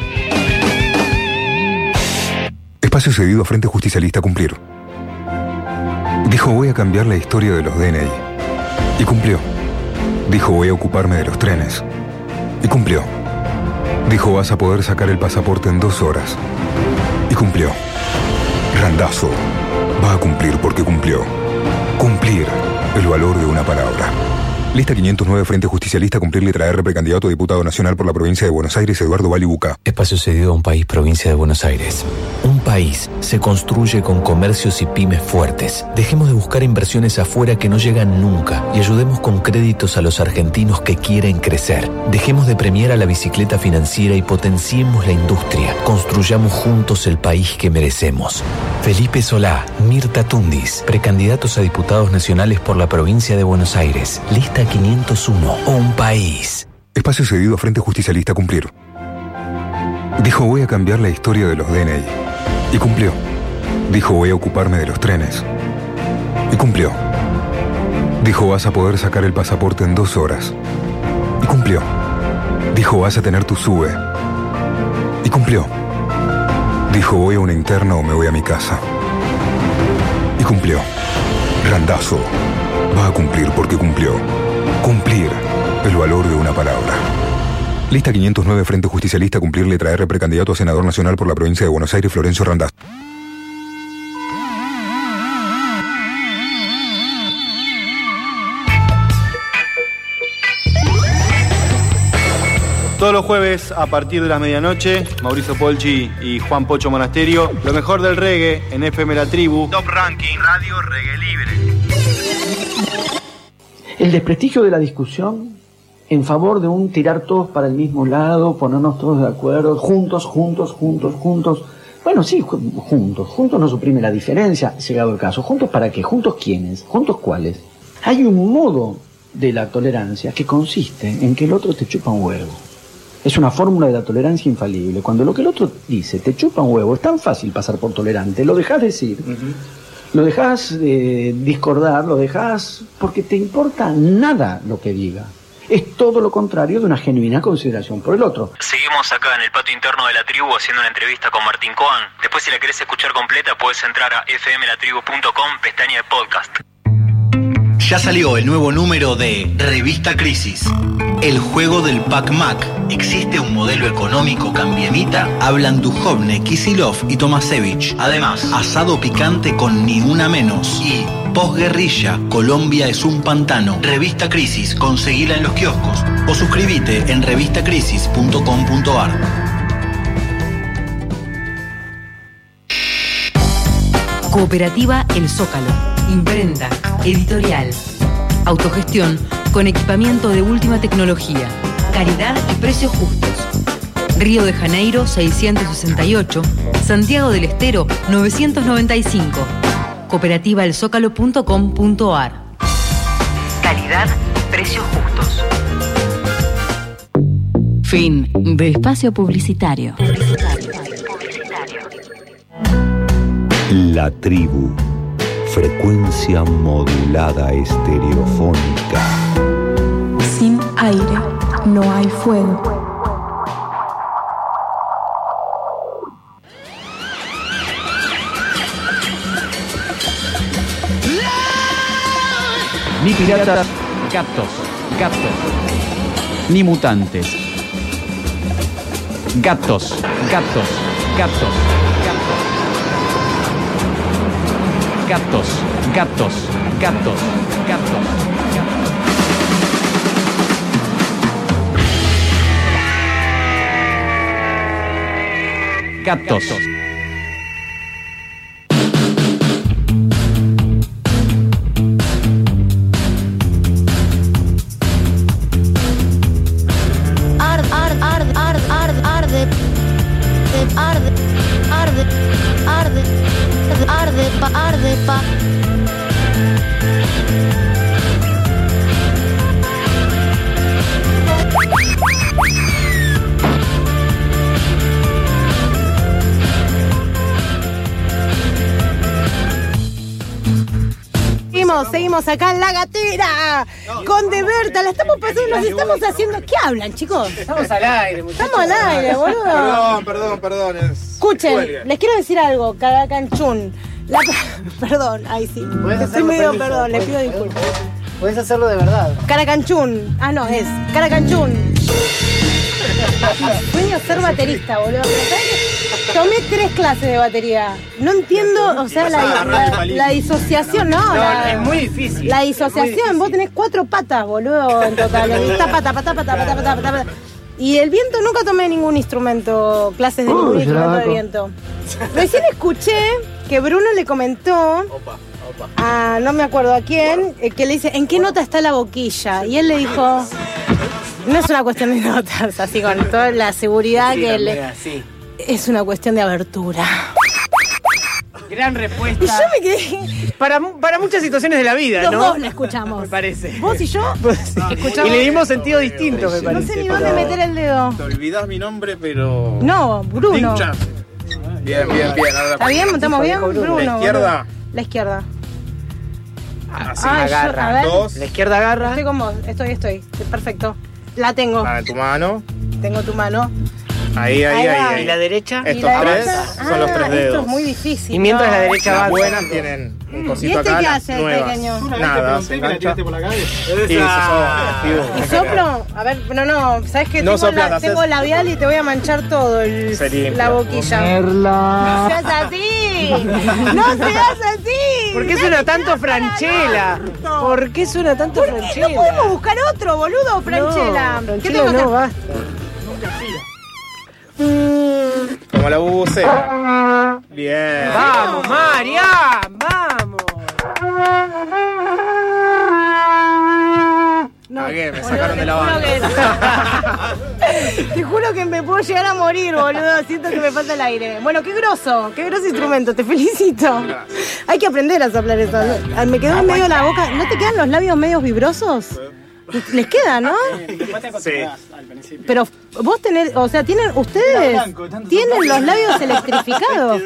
Espacio cedido a Frente Justicialista Cumplir. Dijo, voy a cambiar la historia de los DNI. Y cumplió. Dijo, voy a ocuparme de los trenes. Y cumplió. Dijo, vas a poder sacar el pasaporte en 2 horas. Y cumplió. Randazzo va a cumplir porque cumplió. Cumplir, el valor de una palabra. Lista 509, Frente Justicialista, Cumplir, letra R, precandidato a diputado nacional por la provincia de Buenos Aires, Eduardo Valli Bucá. Espacio cedido a Un País, provincia de Buenos Aires. Un país se construye con comercios y pymes fuertes. Dejemos de buscar inversiones afuera que no llegan nunca y ayudemos con créditos a los argentinos que quieren crecer. Dejemos de premiar a la bicicleta financiera y potenciemos la industria. Construyamos juntos el país que merecemos. Felipe Solá, Mirta Tundis, precandidatos a diputados nacionales por la provincia de Buenos Aires. Lista 501, Un País. Espacio cedido a Frente Justicialista Cumplir. Dijo, voy a cambiar la historia de los DNI. Y cumplió. Dijo, voy a ocuparme de los trenes. Y cumplió. Dijo, vas a poder sacar el pasaporte en 2 horas. Y cumplió. Dijo, vas a tener tu SUBE. Y cumplió. Dijo, voy a una interna o me voy a mi casa. Y cumplió. Randazzo va a cumplir porque cumplió. Cumplir, el valor de una palabra. Lista 509, Frente Justicialista, cumplir letra R, precandidato a senador nacional por la provincia de Buenos Aires, Florencio Randazzo. Todos los jueves a partir de la medianoche, Mauricio Polchi y Juan Pocho Monasterio, lo mejor del reggae en FM La Tribu. Top Ranking, Radio Reggae Libre. El desprestigio de la discusión en favor de un tirar todos para el mismo lado, ponernos todos de acuerdo, juntos. Bueno, sí, juntos no suprime la diferencia, llegado el caso. ¿Juntos para qué? ¿Juntos quiénes? ¿Juntos cuáles? Hay un modo de la tolerancia que consiste en que el otro te chupa un huevo. Es una fórmula de la tolerancia infalible. Cuando lo que el otro dice te chupa un huevo, es tan fácil pasar por tolerante. Lo dejás decir, lo dejás discordar, lo dejás porque te importa nada lo que diga. Es todo lo contrario de una genuina consideración por el otro. Seguimos acá en el patio interno de La Tribu haciendo una entrevista con Martín Coan. Después, si la querés escuchar completa, puedes entrar a fmlatribu.com, pestaña de podcast. Ya salió el nuevo número de Revista Crisis, el juego del Pac-Mac. ¿Existe un modelo económico cambiemita? Hablan Duhovne, Kisilov y Tomasevich. Además, asado picante con ni una menos. Y posguerrilla, Colombia es un pantano. Revista Crisis, conseguila en los kioscos o suscríbete en revistacrisis.com.ar. Cooperativa El Zócalo. Imprenta, editorial, autogestión con equipamiento de última tecnología, calidad y precios justos. Río de Janeiro 668, Santiago del Estero 995. Cooperativaelzócalo.com.ar. Calidad y precios justos. Fin de espacio publicitario. La Tribu. Frecuencia modulada estereofónica. Sin aire no hay fuego. Ni piratas, gatos. Ni mutantes. Gatos. Arde pa. Seguimos acá en La Gatera con De Berta, la estamos pasando, nos estamos haciendo. ¿Qué hablan, chicos? Estamos al aire, muchachos. Estamos al aire, boludo. Perdón. Escuchen, les quiero decir algo, Caracanchún. Perdón, ahí sí. Estoy medio, perdón, les pido disculpas. Puedes hacerlo de verdad. Caracanchún. Es Caracanchún. Sueño ser baterista, boludo. Pero ¿sabes qué? Tomé 3 clases de batería. No entiendo, o sea, la disociación, no. Es muy difícil. La disociación, vos tenés 4 patas, boludo, en total. Pata. Y el viento, nunca tomé ningún instrumento, clases de ningún instrumento de viento. Recién escuché que Bruno le comentó a no me acuerdo a quién, que le dice, ¿en qué nota está la boquilla? Y él le dijo, no es una cuestión de notas, así con toda la seguridad que le... Es una cuestión de abertura. Gran respuesta. Y yo me quedé... Para muchas situaciones de la vida, Los ¿no? dos la escuchamos. Me parece. ¿Vos y yo? Y le dimos sentido distinto, me parece. No sé ni dónde meter el dedo. Te olvidás mi nombre, pero... No, Bruno. Bien. ¿Está bien? ¿Estamos bien? Bruno. ¿La izquierda? La izquierda. Así. Agarra. a ver. 2. La izquierda agarra. Estoy con vos, estoy. Perfecto. La tengo. En tu mano. Tengo tu mano. Ahí. ¿Y la derecha? Estos ¿Y la 3 derecha? son los 3 dedos. Esto es muy difícil. Y mientras la derecha Las va. buenas tienen un ¿Y cosito este acá, qué las hace el nuevas. pequeño? Nada, se engancha. por la calle. ¿Y soplo? A ver, no, ¿sabes qué? No Tengo, soplas, tengo haces- labial y te voy a manchar todo la boquilla. Comerla. No seas así. No seas así. ¿Por qué suena tanto Franchella? ¿Por qué suena tanto Franchella? No podemos buscar otro, boludo, Franchella. No, ¿Qué tengo que no, hacer? basta. Como la bubucera. Bien. ¡Vamos, María! ¡Vamos! Cagué, me sacaron de la banda. Te juro que me puedo llegar a morir, boludo. Siento que me falta el aire. Bueno, qué groso instrumento, te felicito. Hay que aprender a soplar eso. Me quedó en medio de la boca. ¿No te quedan los labios medios vibrosos? Les queda, ¿no? Sí. Pero vos tenés, o sea, ustedes tienen los labios electrificados.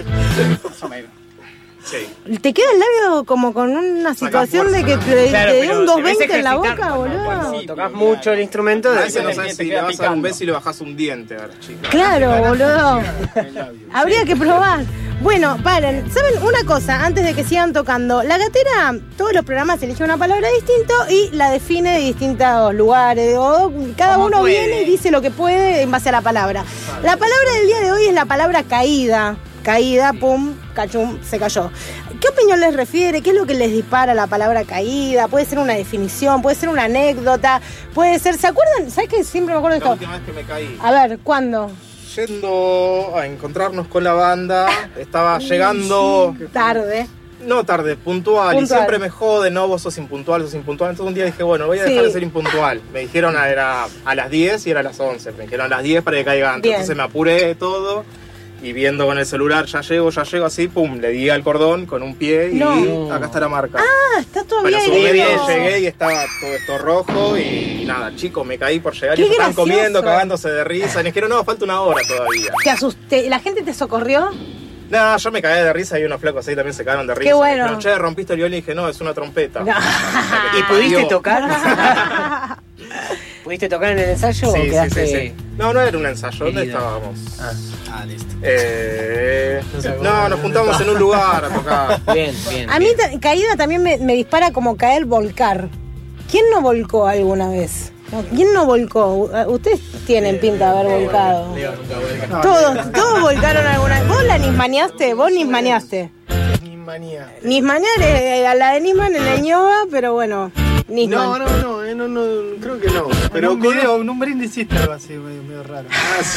Sí. Te queda el labio como con una situación de que te Claro, dé pero un te 220 en la ves boca, boludo. Cuando tocas mucho el instrumento, A veces no sabes si le vas a dar un beso y le bajás un diente, a ver, chicos. Claro, boludo. Habría que probar. Bueno, paren, ¿saben una cosa? Antes de que sigan tocando, La Gatera, todos los programas eligen una palabra distinta y la define de distintos lugares. O cada uno viene y dice lo que puede en base a la palabra. La palabra del día de hoy es la palabra caída. Caída, pum, cachum, se cayó. ¿Qué opinión les refiere? ¿Qué es lo que les dispara la palabra caída? Puede ser una definición, puede ser una anécdota, puede ser... ¿Se acuerdan? ¿Sabes que siempre me acuerdo de La esto? última vez que me caí. A ver, ¿cuándo? Yendo a encontrarnos con la banda, estaba llegando... Tarde. No tarde, puntual. Y siempre me jode, no, vos sos impuntual. Entonces un día dije, bueno, voy a dejar de ser impuntual. Me dijeron era a las 10 y era a las 11. Me dijeron a las 10 para que caiga antes. Bien. Entonces me apuré todo. Y viendo con el celular, ya llego así, pum, le di al cordón con un pie y acá está la marca. Ah, está todavía Pero subí bien, herido. llegué y estaba todo esto rojo y nada, chicos, me caí por llegar y Qué estaban gracioso. comiendo, cagándose de risa. Y me dijeron, no, falta una hora todavía. Te asusté. ¿La gente te socorrió? No, yo me cagué de risa y unos flacos ahí también se cagaron de risa. Qué bueno. Me dijeron, che, rompiste el violín y dije, no, es una trompeta. ¿Y pudiste tocar? ¿Pudiste tocar en el ensayo Sí, o quedaste...? sí. No era un ensayo. ¿Dónde estábamos? Listo. No, nos juntamos en un lugar a tocar. Bien. A mí caída también me dispara como caer, volcar. ¿Quién no volcó alguna vez? ¿Quién no volcó? Ustedes tienen pinta de haber volcado. Todos volcaron alguna vez. ¿Vos la nismaneaste? ¿Vos nismaneaste? Nismanía. Nismanear, a la de Nisman en el ñoba, pero bueno, Nisman. No, creo que no. Pero en un brindis hiciste algo así, medio raro.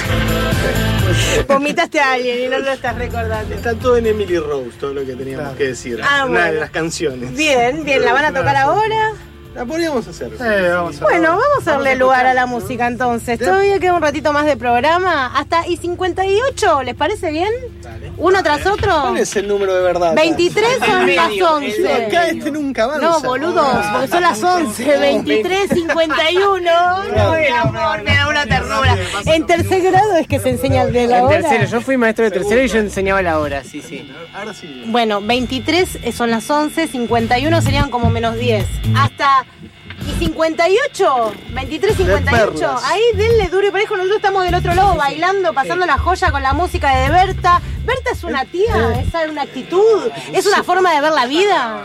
Vomitaste a alguien y no lo estás recordando. Está todo en Emily Rose, todo lo que teníamos que decir. Ah, Una bueno. de las canciones. Bien, ¿la van a tocar ahora? La podríamos hacer. Bueno, vamos a darle lugar a la música entonces. Todavía queda un ratito más de programa. Hasta y 58, ¿les parece bien? ¿Uno tras otro? ¿Cuál es el número de verdad? 23 son las 11. Acá nunca avanza. No, boludos, porque son las 11. 23, 51. Ay, amor, me da una ternura. En tercer grado es que se enseña el de la En hora. tercero, yo fui maestro de tercero y yo enseñaba la hora, sí. Ahora sí. Bueno, 23 son las 11, 51 serían como menos 10. Hasta... Y 58, 23, 58, ahí denle duro y parejo, nosotros estamos del otro lado bailando, pasando la joya con la música de Berta. Berta es una tía, es una actitud, es una forma de ver la vida.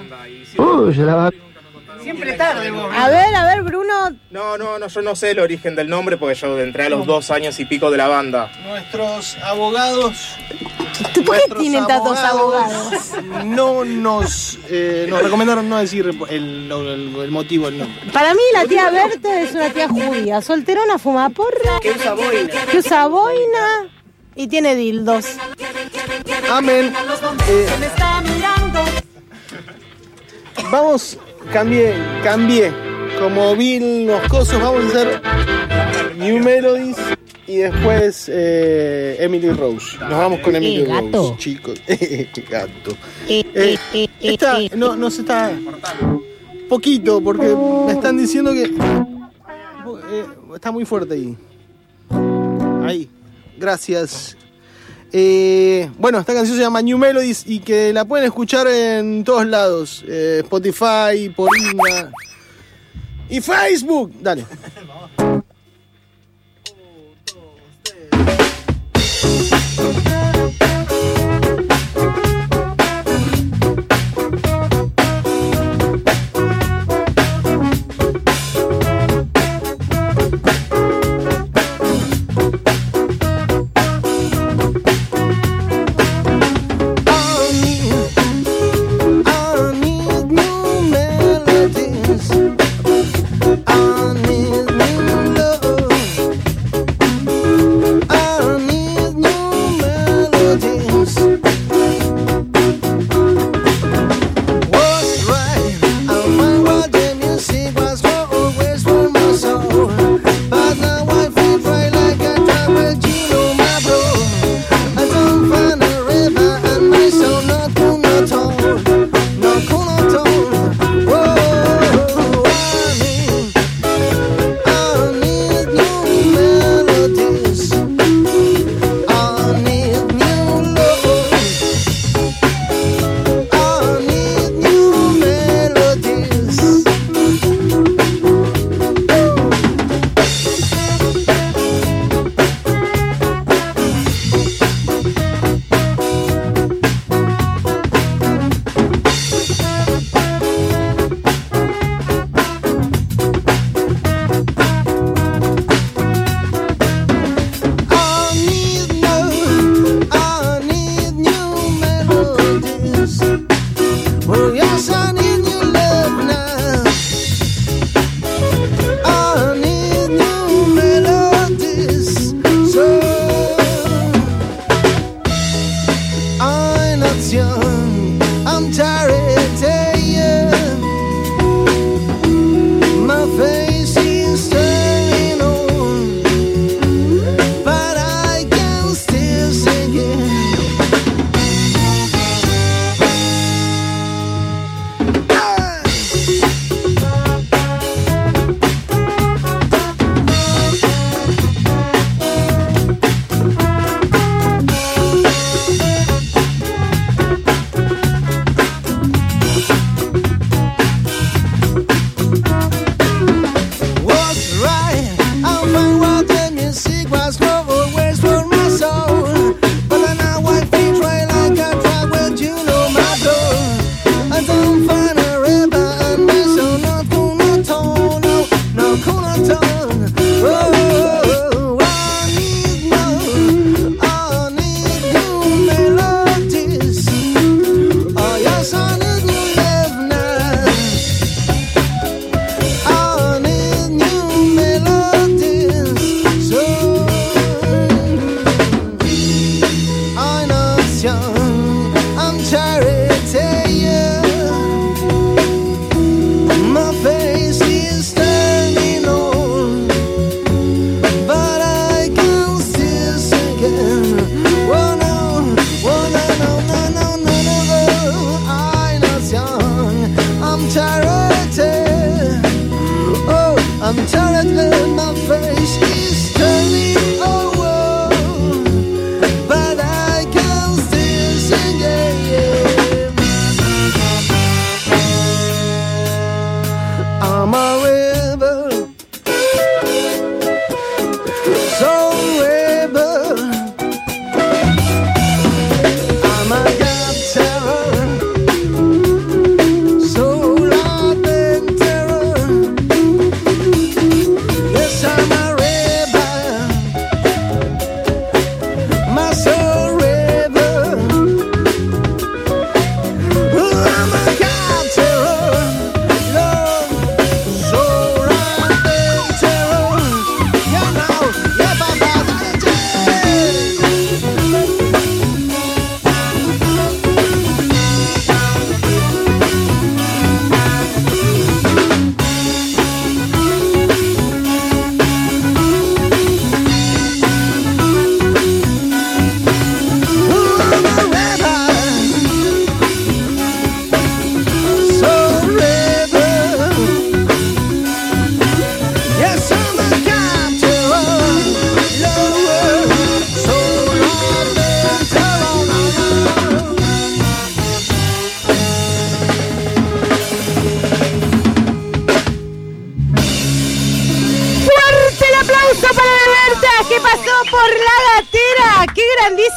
Siempre tarde vos. A ver, Bruno. No, yo no sé el origen del nombre porque yo entré a los 2 años y pico de la banda. Nuestros abogados. ¿Por qué tienen tantos abogados? No nos recomendaron no decir el motivo, el nombre. Para mí la tía Berta es una tía judía, solterona, fumaporra, Que usa boina. que usa boina y tiene dildos. Amén. Me está mirando. Vamos, cambié. Como vi los cosos, vamos a hacer New Melodies y después Emily Rose. Nos vamos con Emily gato. Rose, chicos. Gato. Esta no se está poquito porque me están diciendo que está muy fuerte ahí. Ahí. Gracias. Bueno, esta canción se llama New Melodies y que la pueden escuchar en todos lados. Spotify, Poringa y Facebook. Dale.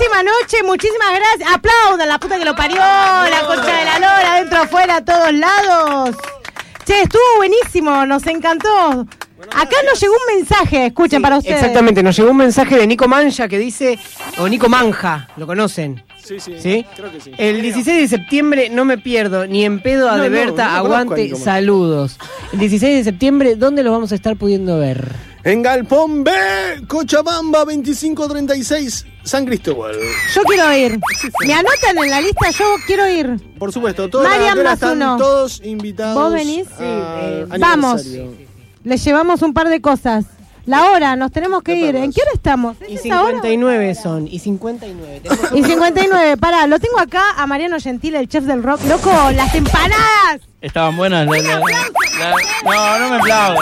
Buenísima noche, muchísimas gracias. Aplaudan, la puta que lo parió, la concha de la lora, adentro, afuera, a todos lados. Che, estuvo buenísimo, nos encantó. Acá nos llegó un mensaje, escuchen, para ustedes. Exactamente, nos llegó un mensaje de Nico Manja que dice, o Nico Manja, ¿lo conocen? Sí, creo que sí. El 16 de septiembre no me pierdo, ni en pedo a de Berta, aguante, saludos. El 16 de septiembre, ¿dónde los vamos a estar pudiendo ver? En Galpón B, Cochabamba 2536, San Cristóbal. Yo quiero ir. ¿Me anotan en la lista? Yo quiero ir. Por supuesto, todos están todos invitados. ¿Vos venís? Vamos. Les llevamos un par de cosas. La hora, nos tenemos que ir. ¿En qué hora estamos? Y 59 son, y 59. Y 59, pará, lo tengo acá a Mariano Gentile, el chef del rock. Loco, las empanadas. Estaban buenas. No me aplaudo.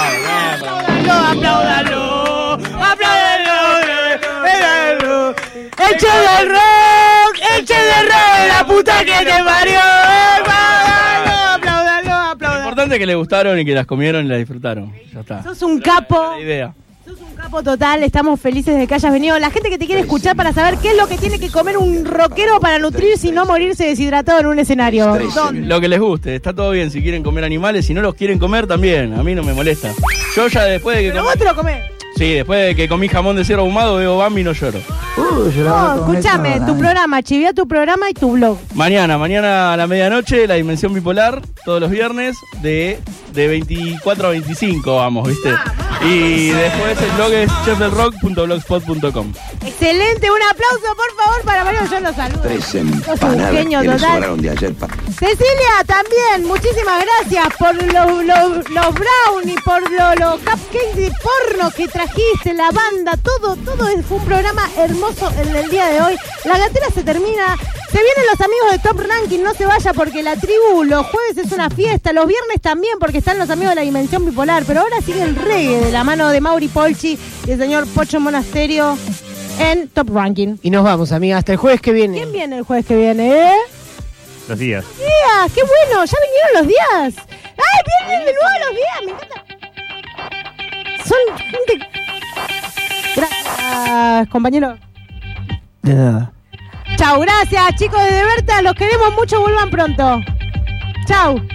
Apláudalo. El chef del rock, la puta que te parió. Lo importante es que les gustaron y que las comieron y las disfrutaron. Ya está. Sos un capo. La idea. Sos un capo total, estamos felices de que hayas venido. La gente que te quiere escuchar para saber qué es lo que tiene que comer un rockero para nutrirse y no morirse deshidratado en un escenario. Lo que les guste, está todo bien. Si quieren comer animales, si no los quieren comer también, a mí no me molesta. Yo ya después de que Pero vos te lo comés. Sí, después de que comí jamón de cerdo ahumado, veo Bambi y no lloro. Escúchame, tu programa, chivía tu programa y tu blog. Mañana a la medianoche, La Dimensión Bipolar, todos los viernes, de 24 a 25, vamos, ¿viste? Y después el blog es chefdelrock.blogspot.com. Excelente, un aplauso por favor para Mariano, yo lo saludo. Tres empanadas que le sobraron de ayer. Cecilia, también, muchísimas gracias por los brownies, por los cupcakes de porno que trajiste, la banda, todo fue un programa hermoso en el día de hoy. La gatera se termina, se vienen los amigos de Top Ranking, no se vaya porque la tribu los jueves es una fiesta, los viernes también porque están los amigos de la Dimensión Bipolar, pero ahora sigue el reggae de la mano de Mauri Polchi y el señor Pocho Monasterio en Top Ranking. Y nos vamos, amiga, hasta el jueves que viene. ¿Quién viene el jueves que viene, Los días. ¡Qué bueno! ¿Ya vinieron los días? ¡Ay, vienen de nuevo los días! ¡Me encanta! Son gente... Gracias, compañero. De nada. Chau, gracias, chicos de Berta. Los queremos mucho. Vuelvan pronto. Chau.